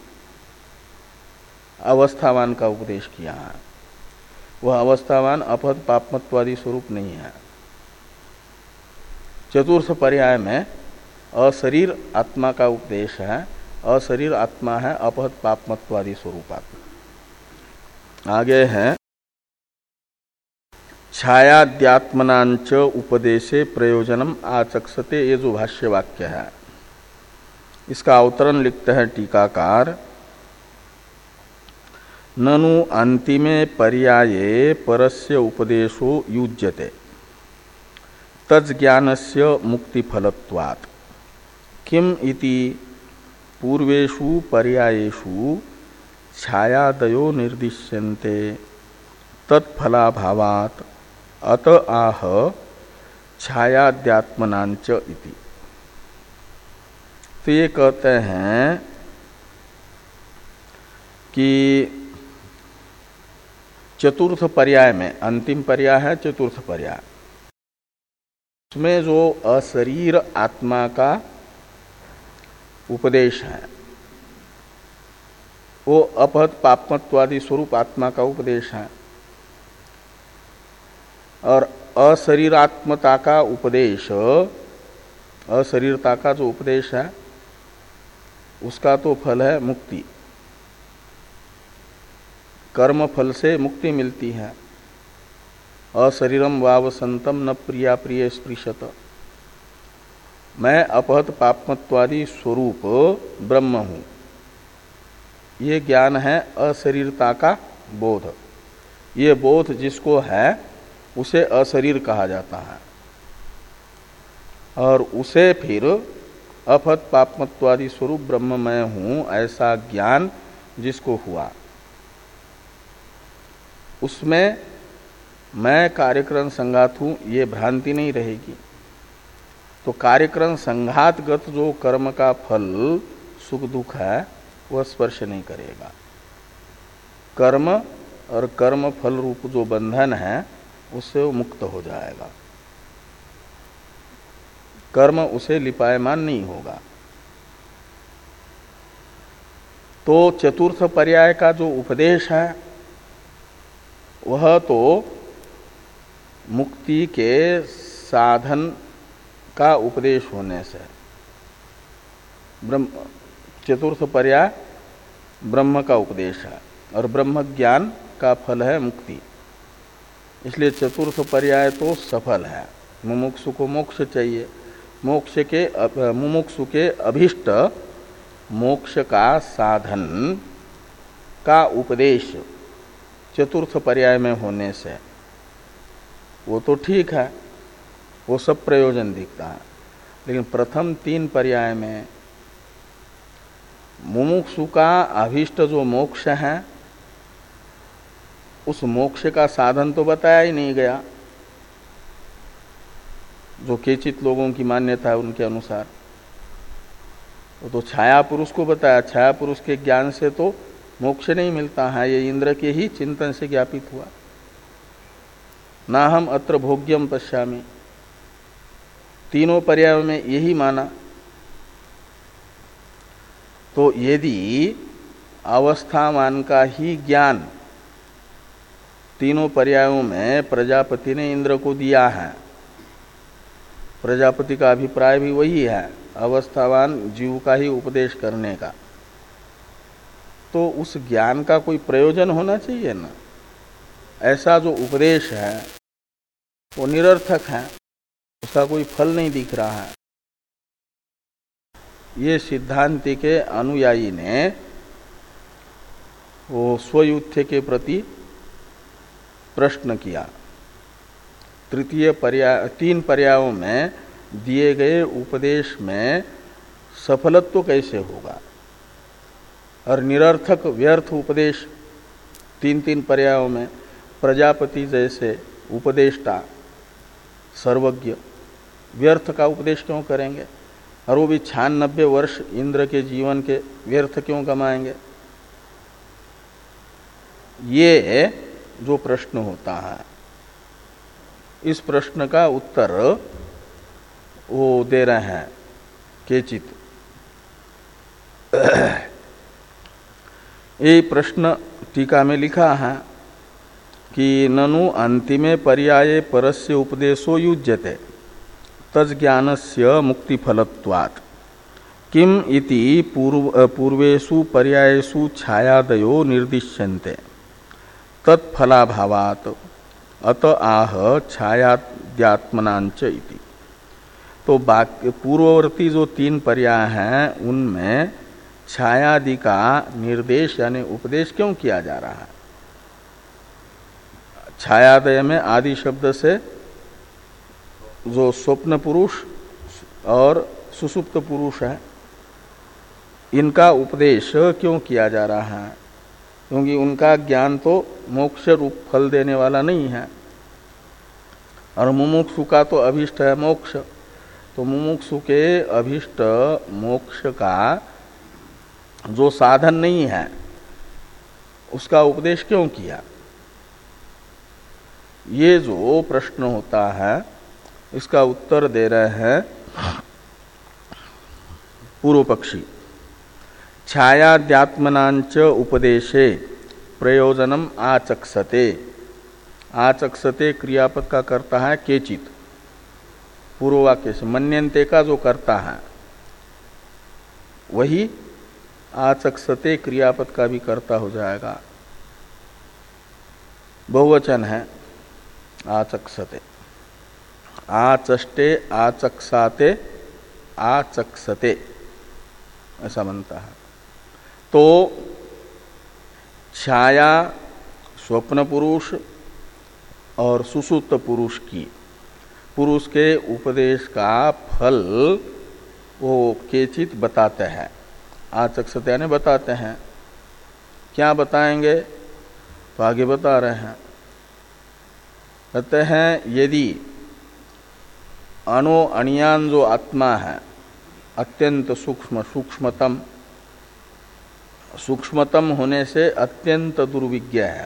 अवस्थावान का उपदेश किया है। वह अवस्थावान अपहत पापमत्वादि स्वरूप नहीं है। चतुर्थ पर्याय में अशरीर आत्मा का उपदेश है। अशरीर आत्मा है अपहत पापमत्वादि स्वरूप आत्मा। आगे है छायाद्यात्मनांच उपदेशे प्रयोजनम आचक्षते, ये जो भाष्य वाक्य है इसका अवतरण लिखते हैं टीकाकार। ननु अंतिमे पर्याये परस्य उपदेशो युज्यते तज्ज्ञानस्य मुक्तिफलत्वात् किम इति पूर्वेषु पर्यायेषु छायादयो निर्दिश्यन्ते तत्फलाभावात् अत आह छायाद्यात्मनांच इति। तो ये कहते हैं कि चतुर्थ पर्याय में, अंतिम पर्याय है चतुर्थ पर्याय, उसमें जो अशरीर आत्मा का उपदेश है वो अपहत पापमत्वादि स्वरूप आत्मा का उपदेश है। और अशरीरात्मता का उपदेश, अशरीरता का जो उपदेश है उसका तो फल है मुक्ति, कर्म फल से मुक्ति मिलती है। अशरीरम वावसंतम न प्रिया प्रिय स्पृशत, मैं अपहत पापमत्वादि स्वरूप ब्रह्म हूं, ये ज्ञान है अशरीरता का बोध। ये बोध जिसको है उसे अशरीर कहा जाता है। और उसे फिर अपहत पापमत्वादि स्वरूप ब्रह्म मैं हूं ऐसा ज्ञान जिसको हुआ, उसमें मैं कार्यक्रम संगात हूं ये भ्रांति नहीं रहेगी। तो कार्यक्रम संघातगत जो कर्म का फल सुख दुख है वह स्पर्श नहीं करेगा। कर्म और कर्म फल रूप जो बंधन है उससे वो मुक्त हो जाएगा, कर्म उसे लिपायमान नहीं होगा। तो चतुर्थ पर्याय का जो उपदेश है वह तो मुक्ति के साधन का उपदेश होने से, ब्रह्म चतुर्थ पर्याय ब्रह्म का उपदेश है और ब्रह्म ज्ञान का फल है मुक्ति, इसलिए चतुर्थ पर्याय तो सफल है। मुमुक्षु को मोक्ष चाहिए, मोक्ष के मुमुक्षु के अभिष्ट मोक्ष का साधन का उपदेश चतुर्थ पर्याय में होने से वो तो ठीक है, वो सब प्रयोजन दिखता है। लेकिन प्रथम तीन पर्याय में मुमुक्षु का अभिष्ट जो मोक्ष है उस मोक्ष का साधन तो बताया ही नहीं गया, जो केचित लोगों की मान्यता है उनके अनुसार। वो तो छाया पुरुष को बताया, छाया पुरुष के ज्ञान से तो मोक्ष नहीं मिलता है, ये इंद्र के ही चिंतन से ज्ञापित हुआ। ना हम अत्र भोग्यम पश्यामि, तीनों पर्यायों में यही माना। तो यदि अवस्थामान का ही ज्ञान तीनों पर्यायों में प्रजापति ने इंद्र को दिया है, प्रजापति का अभिप्राय भी वही है, अवस्थावान जीव का ही उपदेश करने का, तो उस ज्ञान का कोई प्रयोजन होना चाहिए ना। ऐसा जो उपदेश है वो निरर्थक है, उसका कोई फल नहीं दिख रहा है। ये सिद्धांति के अनुयायी ने वो स्वयुत्थ के प्रति प्रश्न किया। तृतीय पर्याय, तीन पर्यायों में दिए गए उपदेश में सफलत्व कैसे होगा, और निरर्थक व्यर्थ उपदेश तीन तीन पर्यायों में प्रजापति जैसे उपदेष्टा सर्वज्ञ व्यर्थ का उपदेश क्यों करेंगे, और वो भी छियानबे वर्ष इंद्र के जीवन के व्यर्थ क्यों कमाएंगे। ये जो प्रश्न होता है, इस प्रश्न का उत्तर वो दे रहे हैं केचित। ये प्रश्न टीका में लिखा है कि ननु अंतिमे पर्याये परस्य उपदेशो युज्यते तज्ज्ञानस्य मुक्तिफलत्वात् किम इति पूर्व पूर्वेषु पर्यायेषु छायादयो निर्दिश्यन्ते तत्फलाभावात् अत आह छायाद्यात्मनांच इति। तो बाकी पूर्ववर्ती जो तीन पर्याय हैं उनमें छायादि का निर्देश यानी उपदेश क्यों किया जा रहा है। छायादय में आदि शब्द से जो स्वप्न पुरुष और सुसुप्त पुरुष है इनका उपदेश क्यों किया जा रहा है, क्योंकि उनका ज्ञान तो मोक्ष रूप फल देने वाला नहीं है, और मुमुक्षु का तो अभिष्ट है मोक्ष। तो मुमुक्षु के अभिष्ट मोक्ष का जो साधन नहीं है उसका उपदेश क्यों किया। ये जो प्रश्न होता है इसका उत्तर दे रहे हैं पूर्व पक्षी। छायाद्यात्मनांच उपदेशे प्रयोजनम आचक्षते। आचक्षते क्रियापद का करता है केचित, पूर्व वाक्य से मन्यन्ते का जो करता है वही आचक्षते क्रियापद का भी कर्ता हो जाएगा। बहुवचन है आचक्षते, आचष्टे आचक्षाते आचक्षते ऐसा बनता है। तो छाया स्वप्न पुरुष और सुसुप्त पुरुष की पुरुष के उपदेश का फल वो केचित बताते हैं, आचक्षते यानी बताते हैं। क्या बताएंगे तो आगे बता रहे हैं, कहते हैं यदि अणो अणियान जो आत्मा है अत्यंत सूक्ष्म, सूक्ष्मतम, सूक्ष्मतम होने से अत्यंत दुर्विज्ञ है।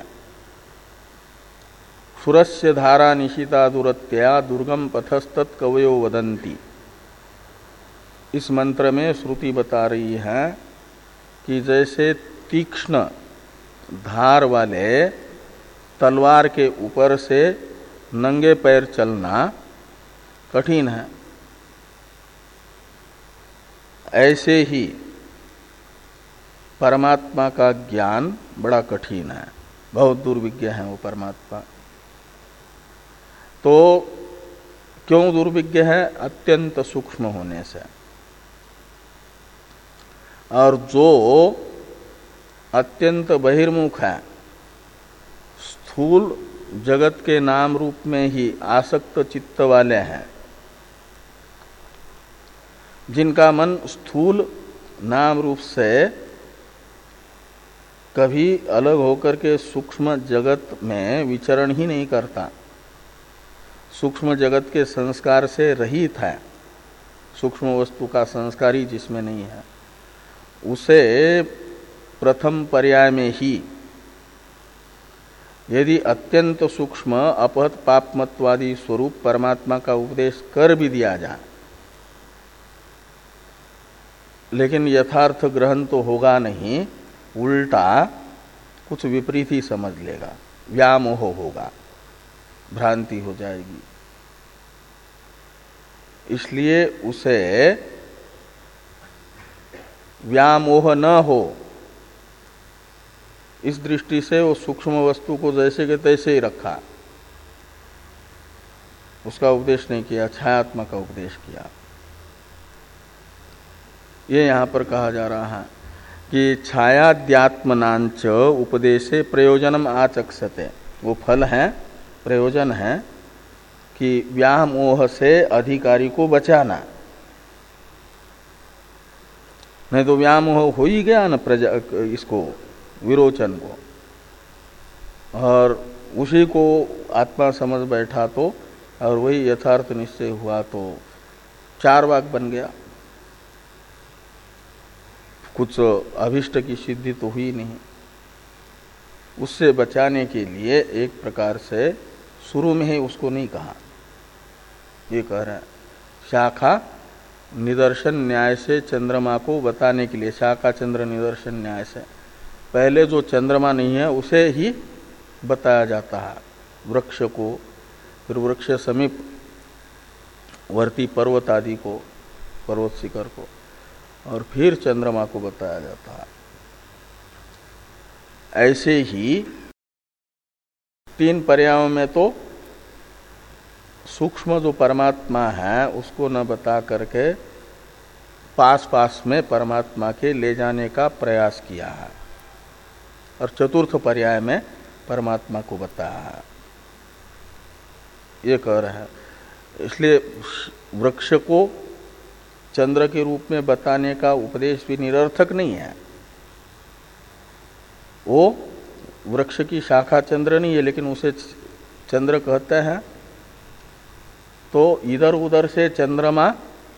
सुरस्य धारा निशिता दुरत्या दुर्गम पथस्तत् कवयो वदन्ति। इस मंत्र में श्रुति बता रही है कि जैसे तीक्ष्ण धार वाले तलवार के ऊपर से नंगे पैर चलना कठिन है, ऐसे ही परमात्मा का ज्ञान बड़ा कठिन है, बहुत दुर्विज्ञ है वो परमात्मा। तो क्यों दुर्विज्ञ है? अत्यंत सूक्ष्म होने से। और जो अत्यंत बहिर्मुख है, स्थूल जगत के नाम रूप में ही आसक्त चित्त वाले हैं, जिनका मन स्थूल नाम रूप से कभी अलग होकर के सूक्ष्म जगत में विचरण ही नहीं करता, सूक्ष्म जगत के संस्कार से रहित है, सूक्ष्म वस्तु का संस्कार ही जिसमें नहीं है, उसे प्रथम पर्याय में ही यदि अत्यंत सूक्ष्म अपहत पापमत्वादि स्वरूप परमात्मा का उपदेश कर भी दिया जाए, लेकिन यथार्थ ग्रहण तो होगा नहीं, उल्टा कुछ विपरीत ही समझ लेगा, व्यामोह होगा, भ्रांति हो जाएगी। इसलिए उसे व्यामोह न हो, इस दृष्टि से वो सूक्ष्म वस्तु को जैसे के तैसे ही रखा, उसका उपदेश नहीं किया, छायात्मा का उपदेश किया। ये यहां पर कहा जा रहा है कि छायाद्यात्मनांच उपदेशे प्रयोजनम आचक्षते। वो फल है, प्रयोजन है कि व्यामोह से अधिकारी को बचाना। नहीं तो व्यामोह हो ही गया न प्रजा, इसको विरोचन को, और उसी को आत्मा समझ बैठा तो, और वही यथार्थ निश्चय हुआ तो चार वाक बन गया, कुछ अभिष्ट की सिद्धि तो हुई नहीं। उससे बचाने के लिए एक प्रकार से शुरू में ही उसको नहीं कहा, ये कह रहे हैं शाखा निदर्शन न्याय से चंद्रमा को बताने के लिए, शाखा चंद्र निदर्शन न्याय से पहले जो चंद्रमा नहीं है उसे ही बताया जाता है, वृक्ष को, फिर वृक्ष समीप वर्ती पर्वत आदि को, पर्वत शिखर को, और फिर चंद्रमा को बताया जाता है। ऐसे ही तीन पर्यायों में तो सूक्ष्म जो परमात्मा है उसको न बता करके पास पास में परमात्मा के ले जाने का प्रयास किया है, और चतुर्थ पर्याय में परमात्मा को बताया है, ये कह रहे हैं। इसलिए वृक्ष को चंद्र के रूप में बताने का उपदेश भी निरर्थक नहीं है। वो वृक्ष की शाखा चंद्र नहीं है, लेकिन उसे चंद्र कहते हैं, तो इधर उधर से चंद्रमा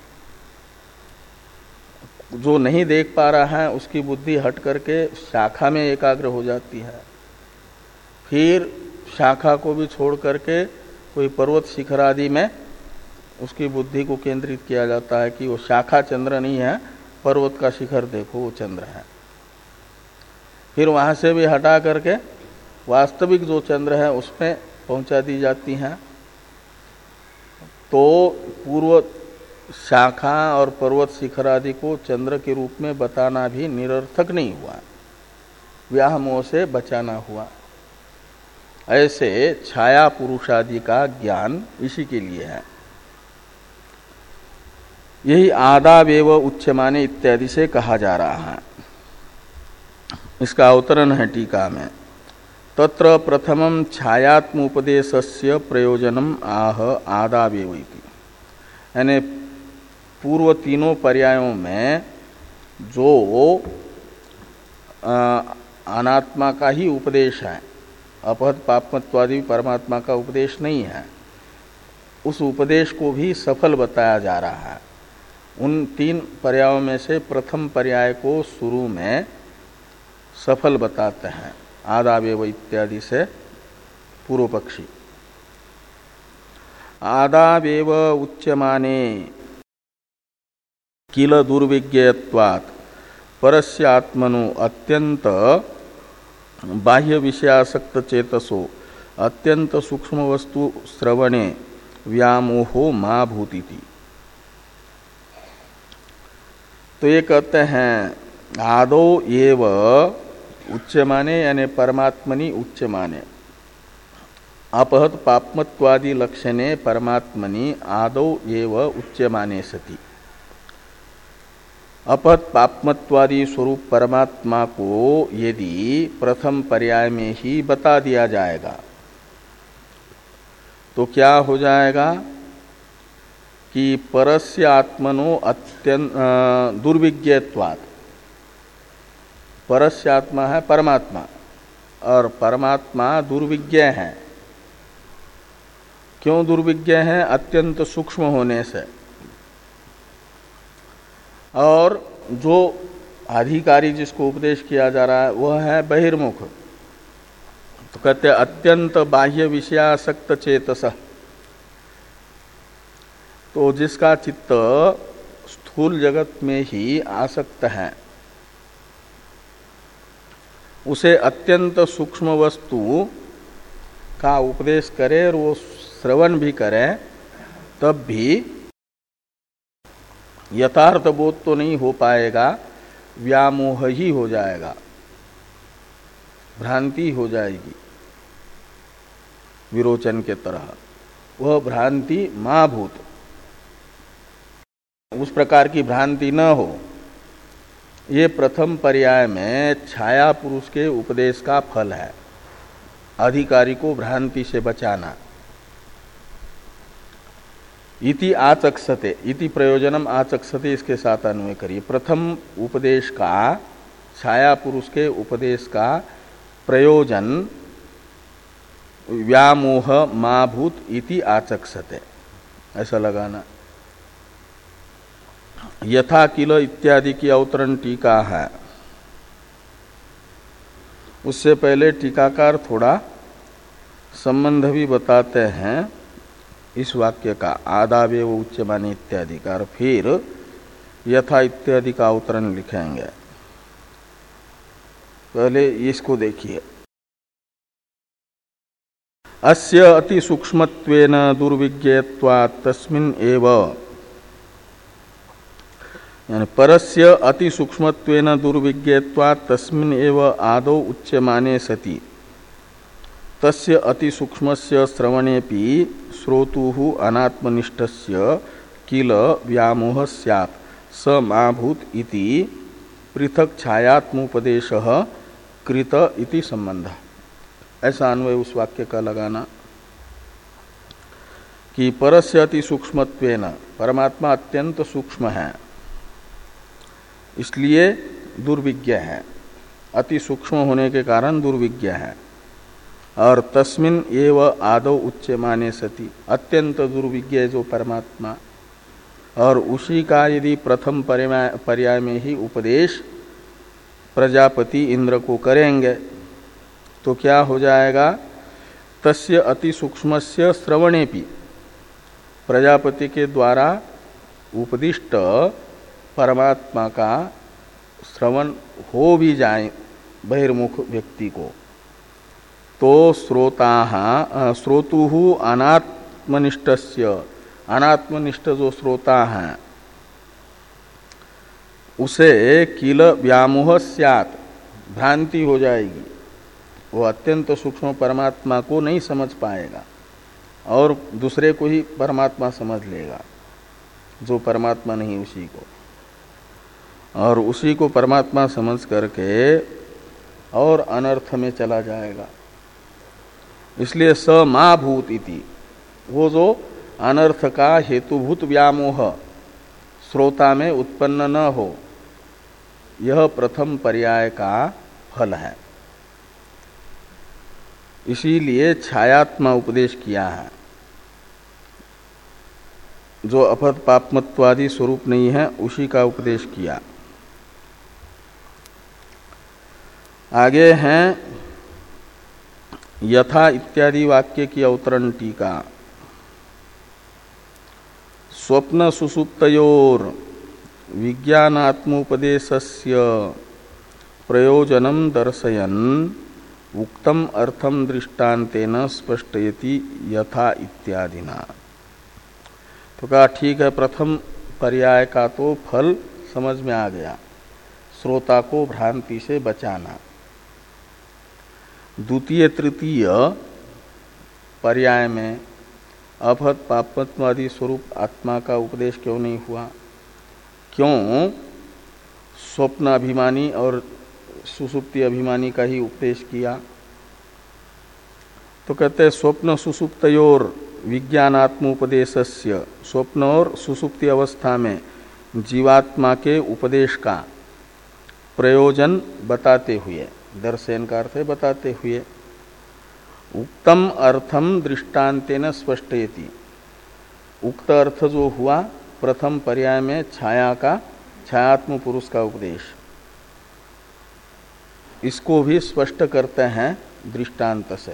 जो नहीं देख पा रहा है उसकी बुद्धि हट करके शाखा में एकाग्र हो जाती है, फिर शाखा को भी छोड़ करके कोई पर्वत शिखर आदि में उसकी बुद्धि को केंद्रित किया जाता है कि वो शाखा चंद्र नहीं है, पर्वत का शिखर देखो वो चंद्र है। फिर वहां से भी हटा करके वास्तविक जो चंद्र है उसमें पहुंचा दी जाती हैं। तो पूर्व शाखा और पर्वत शिखर आदि को चंद्र के रूप में बताना भी निरर्थक नहीं हुआ, व्यामोह से बचाना हुआ। ऐसे छाया पुरुष आदि का ज्ञान इसी के लिए है। यही आदावेव उच्यमाने इत्यादि से कहा जा रहा है। इसका अवतरण है टीका में, तत्र प्रथमं छायात्म उपदेशस्य प्रयोजनम आह आदावेव इति। यानी पूर्व तीनों पर्यायों में जो अनात्मा का ही उपदेश है, अपहत पापमत्वादि परमात्मा का उपदेश नहीं है, उस उपदेश को भी सफल बताया जा रहा है। उन तीन पर्यायों में से प्रथम पर्याय को शुरू में सफल बताते हैं आदावेव इत्यादि से पूर्व पक्षी। आदावेव उच्यमाने किल दुर्विज्ञेयत्वात् परस्य आत्मनो अत्यंत बाह्य विषयासक्त चेतसो अत्यंत सूक्ष्म वस्तु श्रवणे व्यामोहो मा भूतिति। तो ये कहते हैं आदो एव उच्यमाने यानी परमात्मनि उच्यमाने अपहत पापमत्वादि लक्षणे परमात्मनि आदो एव उच्यमाने सति। अपहत पापमत्वादि स्वरूप परमात्मा को यदि प्रथम पर्याय में ही बता दिया जाएगा तो क्या हो जाएगा कि परस्य आत्मनो अत्यंत दुर्विज्ञत्वात्, परस्य आत्मा है परमात्मा और परमात्मा दुर्विज्ञ है। क्यों दुर्विज्ञ है? अत्यंत सूक्ष्म होने से। और जो अधिकारी जिसको उपदेश किया जा रहा है वह है बहिर्मुख। तो कहते हैं अत्यंत बाह्य विषयासक्त चेतस। तो जिसका चित्त स्थूल जगत में ही आसक्त है उसे अत्यंत सूक्ष्म वस्तु का उपदेश करे और वो श्रवण भी करे तब भी यथार्थ बोध तो नहीं हो पाएगा, व्यामोह ही हो जाएगा, भ्रांति हो जाएगी विरोचन के तरह। वह भ्रांति महाभूत, उस प्रकार की भ्रांति न हो। ये प्रथम पर्याय में छाया पुरुष के उपदेश का फल है, अधिकारी को भ्रांति से बचाना। इति आचक्षते, इति प्रयोजनम आचक्षते, इसके साथ अन्वय करिए। प्रथम उपदेश का, छाया पुरुष के उपदेश का प्रयोजन व्यामोह माभूत इति आचक्षते, ऐसा लगाना। यथा किल इत्यादि की अवतरण टीका है, उससे पहले टीकाकार थोड़ा संबंध भी बताते हैं इस वाक्य का, आदावेव उच्यमाने इत्यादि का, और फिर यथा इत्यादि का अवतरण लिखेंगे। पहले इसको देखिए। अस्य अति सूक्ष्मत्वेन दुर्विज्ञेयत्वात् तस्मिन् एव, यानी परस्य अति सूक्ष्मत्वेन दुर्विज्ञेयत्वात् तस्मिन् एव आदौ उच्यमाने सति तस्य अति सूक्ष्मस्य श्रवणेपि श्रोतुः अनात्मनिष्ठस्य किल व्यामोह स्यात् स माभूत इति पृथक छायात्मोपदेशः कृत इति संबंध। ऐसा अन्वय उस वाक्य का लगाना कि परस्य अति सूक्ष्मत्वेन, परमात्मा अत्यंत सूक्ष्म है इसलिए दुर्विज्ञ है, अति सूक्ष्म होने के कारण दुर्विज्ञ है। और तस्मिन् एव आदौ उच्यमाने सति, अत्यंत दुर्विज्ञ जो परमात्मा, और उसी का यदि प्रथम पर्याय में ही उपदेश प्रजापति इंद्र को करेंगे तो क्या हो जाएगा? तस्य अति सूक्ष्मस्य श्रवणेपि, प्रजापति के द्वारा उपदिष्ट परमात्मा का श्रवण हो भी जाए बहिर्मुख व्यक्ति को, तो श्रोता श्रोतुः अनात्मनिष्ठस्य, अनात्मनिष्ठ जो श्रोता हैं उसे किल व्यामोह स्यात्, भ्रांति हो जाएगी, वो अत्यंत सूक्ष्म परमात्मा को नहीं समझ पाएगा और दूसरे को ही परमात्मा समझ लेगा, जो परमात्मा नहीं उसी को, और उसी को परमात्मा समझ करके और अनर्थ में चला जाएगा। इसलिए स मा भूत इति, वो जो अनर्थ का हेतुभूत व्यामोह श्रोता में उत्पन्न न हो, यह प्रथम पर्याय का फल है। इसीलिए छायात्मा उपदेश किया है। जो अपद पापमत्वादि स्वरूप नहीं है उसी का उपदेश किया। आगे हैं यथा इत्यादि वाक्य की अवतरण टीका। स्वप्न सुसुप्तयोर विज्ञानात्मोपदेशस्य प्रयोजनं दर्शयन् उक्तम अर्थम दृष्टान्तेन स्पष्टयति यथा इत्यादिना। तो कहा ठीक है, प्रथम पर्याय का तो फल समझ में आ गया, श्रोता को भ्रांति से बचाना। द्वितीय तृतीय पर्याय में अभत पापत्वादि स्वरूप आत्मा का उपदेश क्यों नहीं हुआ? क्यों स्वप्न अभिमानी और सुसुप्ति अभिमानी का ही उपदेश किया? तो कहते हैं स्वप्न सुसुप्तयोर विज्ञानात्मोपदेशस्य, स्वप्न और सुसुप्ति अवस्था में जीवात्मा के उपदेश का प्रयोजन बताते हुए, दर्शन का अर्थ है बताते हुए, उक्तम अर्थम दृष्टांतेन स्पष्टयति, उक्त अर्थ जो हुआ प्रथम पर्याय में छाया का, छायात्म पुरुष का उपदेश, इसको भी स्पष्ट करते हैं दृष्टांत से।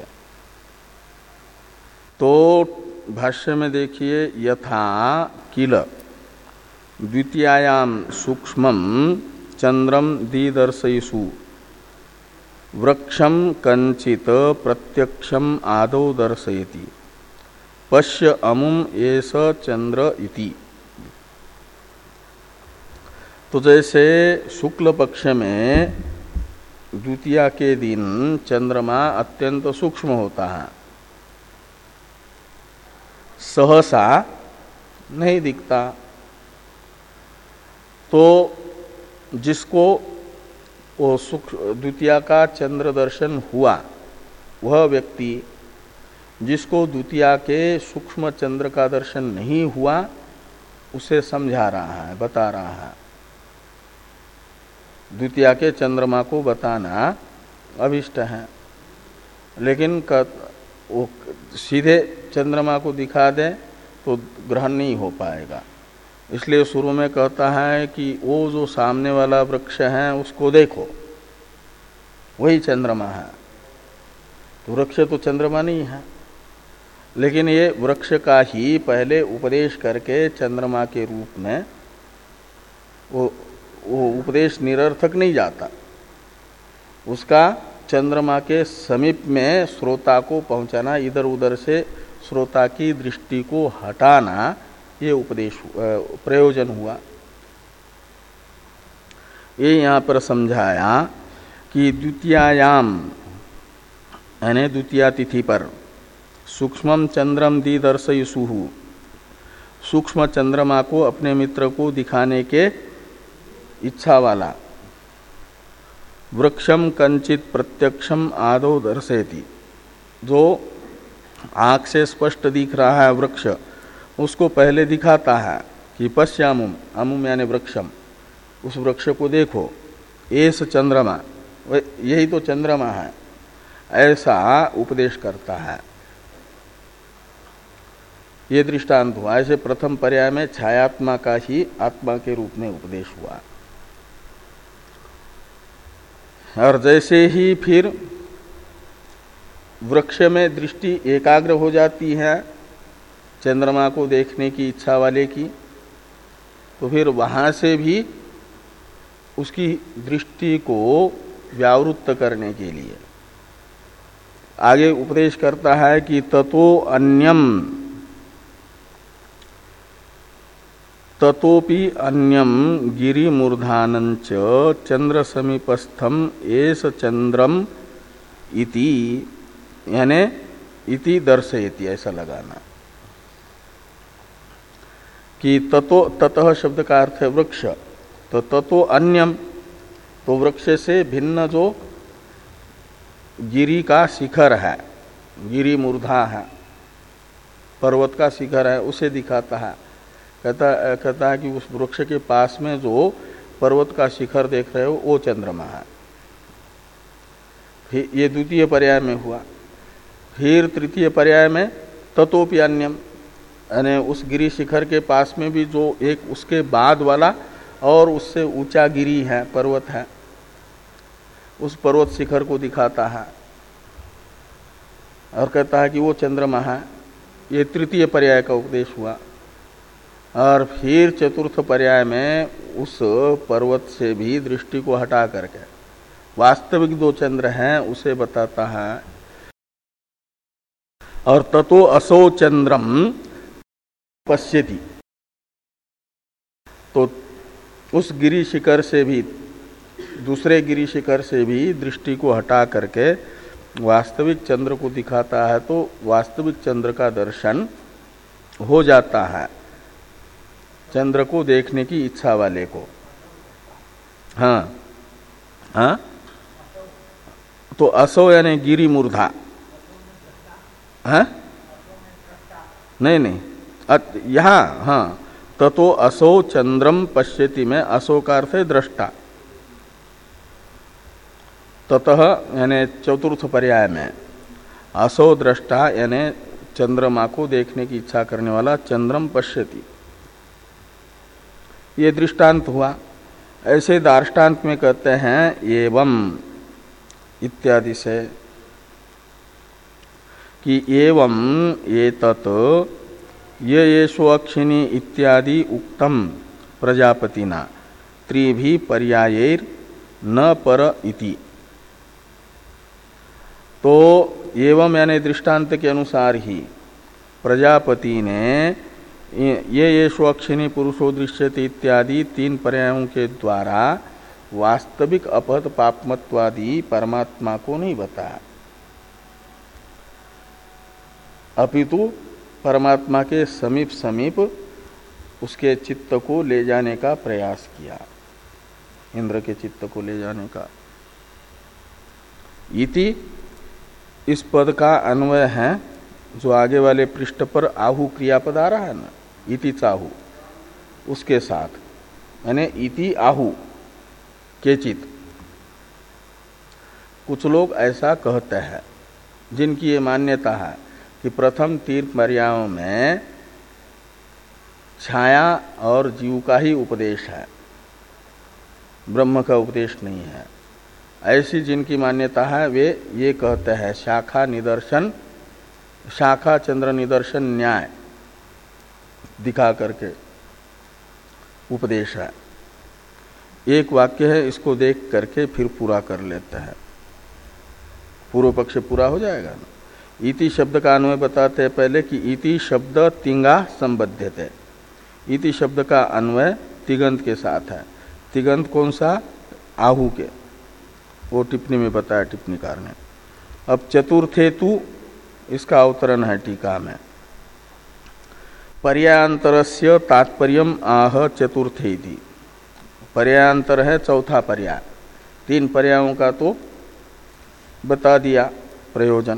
तो भाष्य में देखिए, यथा किल द्वितीयायाम सूक्ष्मं चंद्रम दिदर्शयिषु वृक्षम कंचित प्रत्यक्षम आदौ दर्शयति पश्य अमुम एष चंद्र इति। तो जैसे शुक्ल पक्ष में द्वितीया के दिन चंद्रमा अत्यंत सूक्ष्म होता है, सहसा नहीं दिखता, तो जिसको वो द्वितीया का चंद्र दर्शन हुआ वह व्यक्ति जिसको द्वितीया के सूक्ष्म चंद्र का दर्शन नहीं हुआ उसे समझा रहा है, बता रहा है। द्वितीया के चंद्रमा को बताना अभिष्ट है, लेकिन वो सीधे चंद्रमा को दिखा दे तो ग्रहण नहीं हो पाएगा। इसलिए शुरू में कहता है कि वो जो सामने वाला वृक्ष है उसको देखो, वही चंद्रमा है। तो वृक्ष तो चंद्रमा नहीं है, लेकिन ये वृक्ष का ही पहले उपदेश करके चंद्रमा के रूप में वो वो उपदेश निरर्थक नहीं जाता, उसका चंद्रमा के समीप में श्रोता को पहुंचाना, इधर उधर से श्रोता की दृष्टि को हटाना, ये उपदेश प्रयोजन हुआ। ये यहाँ पर समझाया कि द्वितीयायाम यानी द्वितीया तिथि पर सूक्ष्मम चंद्रम दिदर्शयिषुः, सूक्ष्म चंद्रमा को अपने मित्र को दिखाने के इच्छा वाला, वृक्षम कंचित प्रत्यक्षम आदौ दर्शयति, जो आँख से स्पष्ट दिख रहा है वृक्ष, उसको पहले दिखाता है कि पश्यामुम, अमुम यानी वृक्षम, उस वृक्ष को देखो, एस चंद्रमा, यही तो चंद्रमा है, ऐसा उपदेश करता है। ये दृष्टांत हुआ। ऐसे प्रथम पर्याय में छायात्मा का ही आत्मा के रूप में उपदेश हुआ। और जैसे ही फिर वृक्ष में दृष्टि एकाग्र हो जाती है चंद्रमा को देखने की इच्छा वाले की, तो फिर वहां से भी उसकी दृष्टि को व्यावृत्त करने के लिए आगे उपदेश करता है कि ततो अन्यम, ततोपि अन्यम गिरिमूर्धानंच चंद्र समीपस्थम एस चंद्रम इति, यानी इति दर्शयति, ऐसा लगाना कि ततो, ततः शब्द का अर्थ है वृक्ष, तो ततो अन्यम, तो वृक्ष से भिन्न जो गिरी का शिखर है, गिरी मूर्धा है, पर्वत का शिखर है, उसे दिखाता है। कहता कहता है कि उस वृक्ष के पास में जो पर्वत का शिखर देख रहे हो वो चंद्रमा है। फिर ये द्वितीय पर्याय में हुआ। फिर तृतीय पर्याय में ततोपि अन्यम, यानी उस गिरी शिखर के पास में भी जो एक उसके बाद वाला और उससे ऊंचा गिरी है, पर्वत है, उस पर्वत शिखर को दिखाता है और कहता है कि वो चंद्रमा है। ये तृतीय पर्याय का उपदेश हुआ। और फिर चतुर्थ पर्याय में उस पर्वत से भी दृष्टि को हटा करके वास्तविक दो चंद्र हैं उसे बताता है। और ततो असो चंद्रम पश्यति, तो उस गिरी शिखर से भी, दूसरे गिरी शिखर से भी दृष्टि को हटा करके वास्तविक चंद्र को दिखाता है, तो वास्तविक चंद्र का दर्शन हो जाता है चंद्र को देखने की इच्छा वाले को। हाँ हाँ, तो असो यानी गिरी मूर्धा। हाँ नहीं नहीं, यहाँ हाँ, ततो असो चंद्रम पश्यति में असो का अर्थ है दृष्टा। ततः यानी चतुर्थ पर्याय में असो दृष्टा यानी चंद्रमा को देखने की इच्छा करने वाला चंद्रम पश्यति, ये दृष्टांत हुआ। ऐसे दार्ष्टान्त में कहते हैं एवं इत्यादि से कि एवं एतत् ये येषु अक्षिणी इत्यादि उक्तम प्रजापतिना त्रिभी पर्यायैर न पर इति। तो एवं यानी दृष्टांत के अनुसार ही प्रजापति ने ये येषु अक्षिणी पुरुषो दृश्यते इत्यादि तीन पर्यायों के द्वारा वास्तविक अपहत पापमत्वादि परमात्मा को नहीं बताया, अपितु परमात्मा के समीप समीप उसके चित्त को ले जाने का प्रयास किया, इंद्र के चित्त को ले जाने का। इति इस पद का अन्वय है जो आगे वाले पृष्ठ पर आहु क्रियापद आ रहा है ना, इति चाहु, उसके साथ, यानी इति आहु केचित। कुछ लोग ऐसा कहते हैं जिनकी ये मान्यता है कि प्रथम तीन पर्यायों में छाया और जीव का ही उपदेश है, ब्रह्म का उपदेश नहीं है। ऐसी जिनकी मान्यता है वे ये कहते हैं शाखा निदर्शन, शाखा चंद्र निदर्शन न्याय दिखा करके उपदेश है। एक वाक्य है, इसको देख करके फिर पूरा कर लेते हैं, पूर्व पक्ष पूरा हो जाएगा ना। इति शब्द का अन्वय बताते हैं पहले कि इति शब्द तिंगा संबध्यते, इति शब्द का अन्वय तिगंत के साथ है। तिगंत कौन सा? आहु के, वो टिप्पणी में बताया टिप्पणीकार ने। अब चतुर्थे तु इसका अवतरण है टीका में, पर्यायांतरस्य तात्पर्यम आह चतुर्थेति। पर्यायांतर है चौथा पर्याय, तीन पर्यायों का तो बता दिया प्रयोजन।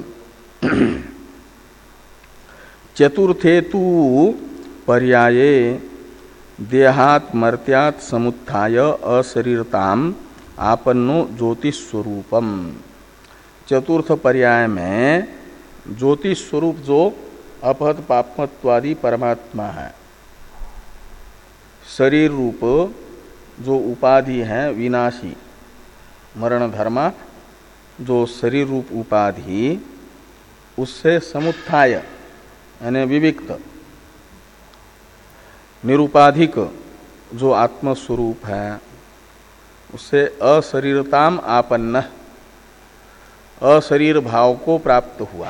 चतुर्थे तु पर्याये देहात् मर्त्यात् समुत्थाय अशरीरताम आपन्नो ज्योतिष स्वरूपम। चतुर्थ पर्याय में ज्योतिष स्वरूप जो अपहत पापमत्वादि परमात्मा है, शरीर रूप जो उपाधि है विनाशी मरण धर्मा, जो शरीर रूप उपाधि उससे समुत्थाय यानी विविक्त निरुपाधिक जो आत्मस्वरूप है उससे अशरीरताम आपन्न, अशरीर भाव को प्राप्त हुआ,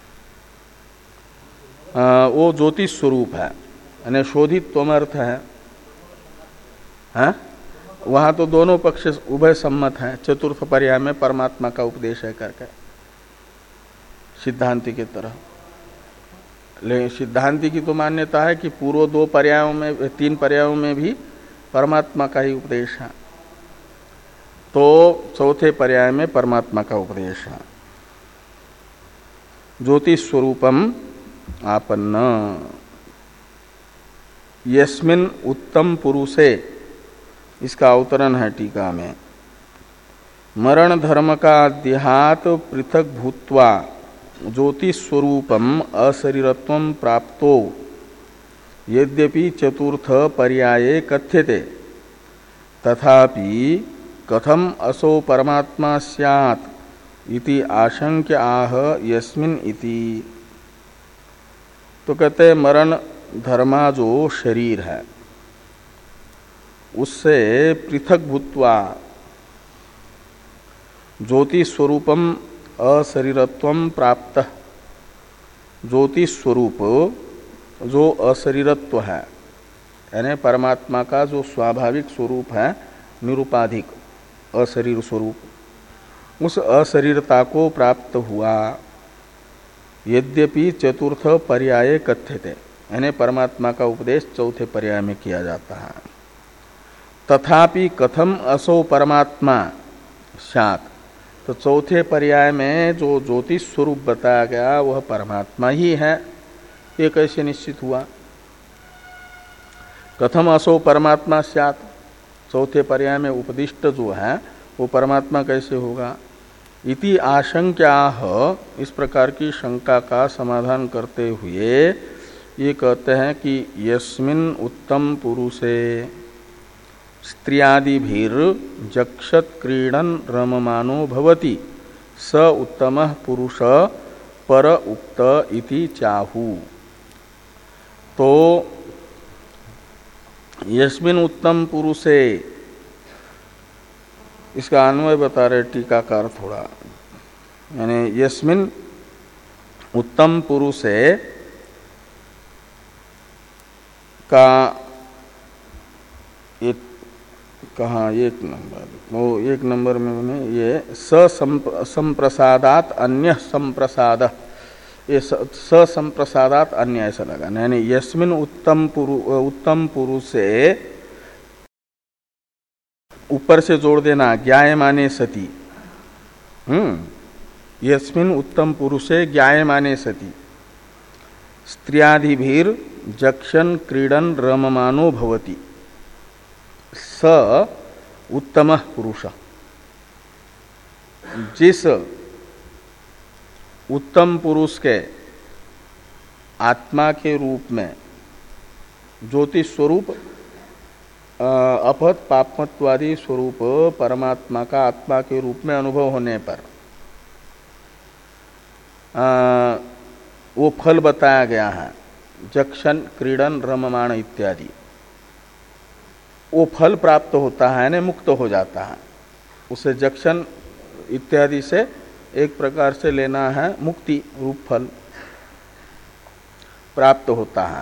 आ, वो ज्योतिष स्वरूप है, यानी शोधित त्वमर्थ है। हाँ? वहां तो दोनों पक्ष उभय सम्मत हैं, चतुर्थ पर्याय में परमात्मा का उपदेश है करके सिद्धांति की तरह। लेकिन सिद्धांति की तो मान्यता है कि पूर्व दो पर्यायों में, तीन पर्यायों में भी परमात्मा का ही उपदेश है, तो चौथे पर्याय में परमात्मा का उपदेश है। ज्योतिष स्वरूपम आपन्न यस्मिन् उत्तम पुरुषे, इसका अवतरण है टीका में, मरण धर्म का देहात पृथक भूत्वा ज्योतिष स्वरूपम अशरीरत्वम प्राप्तो यद्यपि चतुर्थ पर्याये कथ्यते तथापि कथम असो परमात्मा स्यात् इति आशंक्य आह यस्मिन् इति। तो कहते मरण धर्मा जो शरीर है उससे पृथक भूत्वा ज्योति स्वरूपम अशरीरत्वम प्राप्त, ज्योति स्वरूप जो अशरीरत्व है यानी परमात्मा का जो स्वाभाविक स्वरूप है निरुपाधिक अशरीर स्वरूप, उस अशरीरता को प्राप्त हुआ। यद्यपि चतुर्थ पर्याये कथ्यते यानी परमात्मा का उपदेश चौथे पर्याय में किया जाता है। तथापि कथम असो परमात्मा स्यात्, तो चौथे पर्याय में जो ज्योतिष स्वरूप बताया गया वह परमात्मा ही है, ये कैसे निश्चित हुआ। कथम असो परमात्मा स्यात्, चौथे पर्याय में उपदिष्ट जो है वो परमात्मा कैसे होगा। इति आशंक्याह, इस प्रकार की शंका का समाधान करते हुए ये कहते हैं कि यस्मिन् उत्तम पुरुषे स्त्रियादिभिर जक्षत क्रीडन रममानो भवति स उत्तमः पुरुष पर उक्त इति चाहु। तो यस्मिन् उत्तम पुरुषे, इसका अन्वय बता रहे टीकाकार थोड़ा, यानी यस्मिन् उत्तम पुरुषे का एक कहाँ एक नंबर वो एक नंबर में उन्हें ये ससंप्रसादात अन्य संप्रसाद, ये ससंप्रसादात अन्य ऐसा लगा, यानी यस्मिन् उत्तम पुरु उत्तम पुरुषे ऊपर से जोड़ देना ज्ञायमाने सति, हम्म यस्मिन् उत्तम पुरुषे ज्ञायमाने सति स्त्रियादिभिर जक्षन क्रीडन रममानो भवति स उत्तम पुरुष। जिस उत्तम पुरुष के आत्मा के रूप में ज्योति स्वरूप अपहत पापमत्वादि स्वरूप परमात्मा का आत्मा के रूप में अनुभव होने पर आ, वो फल बताया गया है जक्षन क्रीडन रममाण इत्यादि, वो फल प्राप्त होता है ने मुक्त हो जाता है। उसे जक्षन इत्यादि से एक प्रकार से लेना है मुक्ति रूप फल प्राप्त होता है।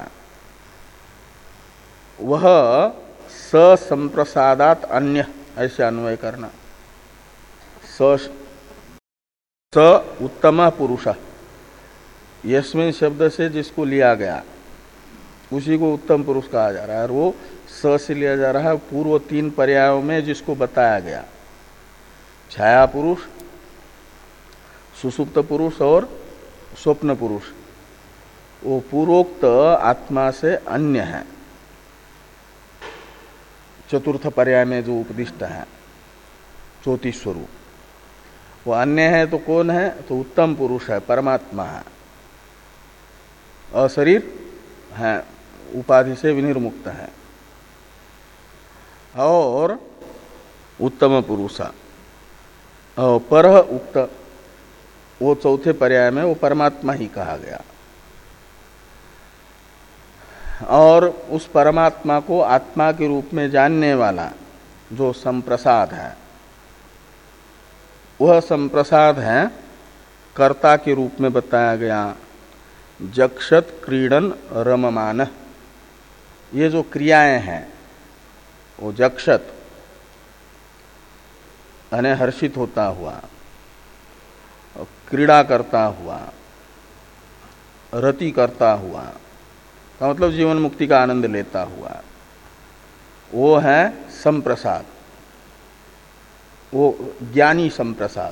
वह ससंप्रसादात अन्य ऐसे अन्वय करना। स स उत्तम पुरुष, यस्मिन् शब्द से जिसको लिया गया उसी को उत्तम पुरुष कहा जा रहा है, और वो स से लिया जा रहा है पूर्व तीन पर्यायों में जिसको बताया गया, छाया पुरुष, सुसुप्त पुरुष और स्वप्न पुरुष, वो पूर्वोक्त आत्मा से अन्य है। चतुर्थ पर्याय में जो उपदिष्ट है ज्योति स्वरूप, वो अन्य है तो कौन है, तो उत्तम पुरुष है, परमात्मा है, अशरीर है, उपाधि से विनिर्मुक्त है। और उत्तम पुरुष और पर उक्त, वो चौथे पर्याय में वो परमात्मा ही कहा गया। और उस परमात्मा को आत्मा के रूप में जानने वाला जो संप्रसाद है, वह संप्रसाद है कर्ता के रूप में बताया गया जक्षत क्रीडन रममान। ये जो क्रियाएं हैं वो जक्षत यानी हर्षित होता हुआ, क्रीड़ा करता हुआ, रति करता हुआ, का मतलब जीवन मुक्ति का आनंद लेता हुआ, वो है संप्रसाद, वो ज्ञानी संप्रसाद,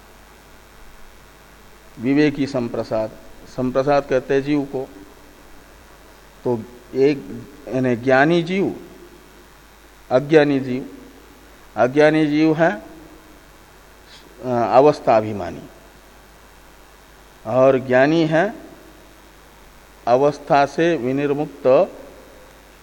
विवेकी संप्रसाद। संप्रसाद कहते हैं जीव को। तो एक यानी ज्ञानी जीव, अज्ञानी जीव। अज्ञानी जीव है अवस्थाभिमानी और ज्ञानी है अवस्था से विनिर्मुक्त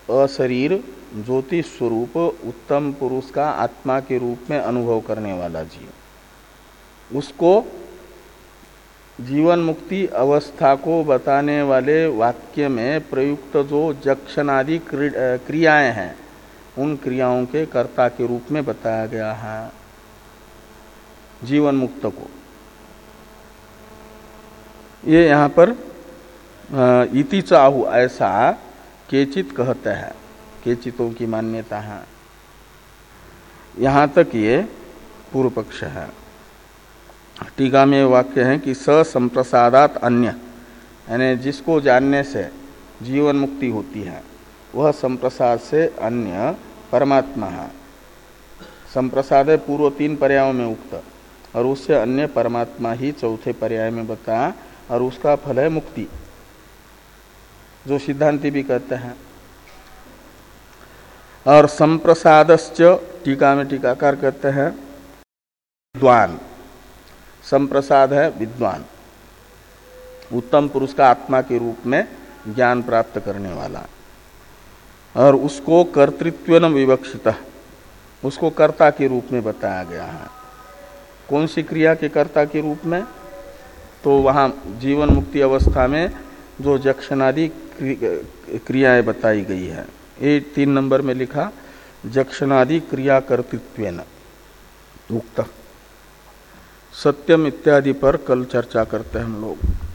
अशरीर ज्योति स्वरूप उत्तम पुरुष का आत्मा के रूप में अनुभव करने वाला जीव, उसको जीवन मुक्ति अवस्था को बताने वाले वाक्य में प्रयुक्त जो जक्षणादि क्रियाएं हैं उन क्रियाओं के कर्ता के रूप में बताया गया है जीवन मुक्त को। ये यहाँ पर इति चाहु ऐसा केचित कहते हैं, केचितों की मान्यता है। यहाँ तक ये पूर्व पक्ष है। टीका में वाक्य है कि स संप्रसादात अन्य, यानी जिसको जानने से जीवन मुक्ति होती है वह संप्रसाद से अन्य परमात्मा है। संप्रसाद है पूर्व तीन पर्यायों में उक्त, और उससे अन्य परमात्मा ही चौथे पर्याय में बताया, और उसका फल है मुक्ति, जो सिद्धांति भी कहते हैं। और संप्रसादश्च टीका में टीकाकार कहते हैं विद्वान, संप्रसाद है विद्वान, उत्तम पुरुष का आत्मा के रूप में ज्ञान प्राप्त करने वाला। और उसको कर्तृत्वेन विवक्षितः, उसको कर्ता के रूप में बताया गया है। कौन सी क्रिया के कर्ता के रूप में? तो वहाँ जीवन मुक्ति अवस्था में जो जक्षणादि क्रियाएं बताई गई है, ये तीन नंबर में लिखा जक्षणादि क्रिया कर्तृत्वेन उक्त। सत्यम इत्यादि पर कल चर्चा करते हैं हम लोग।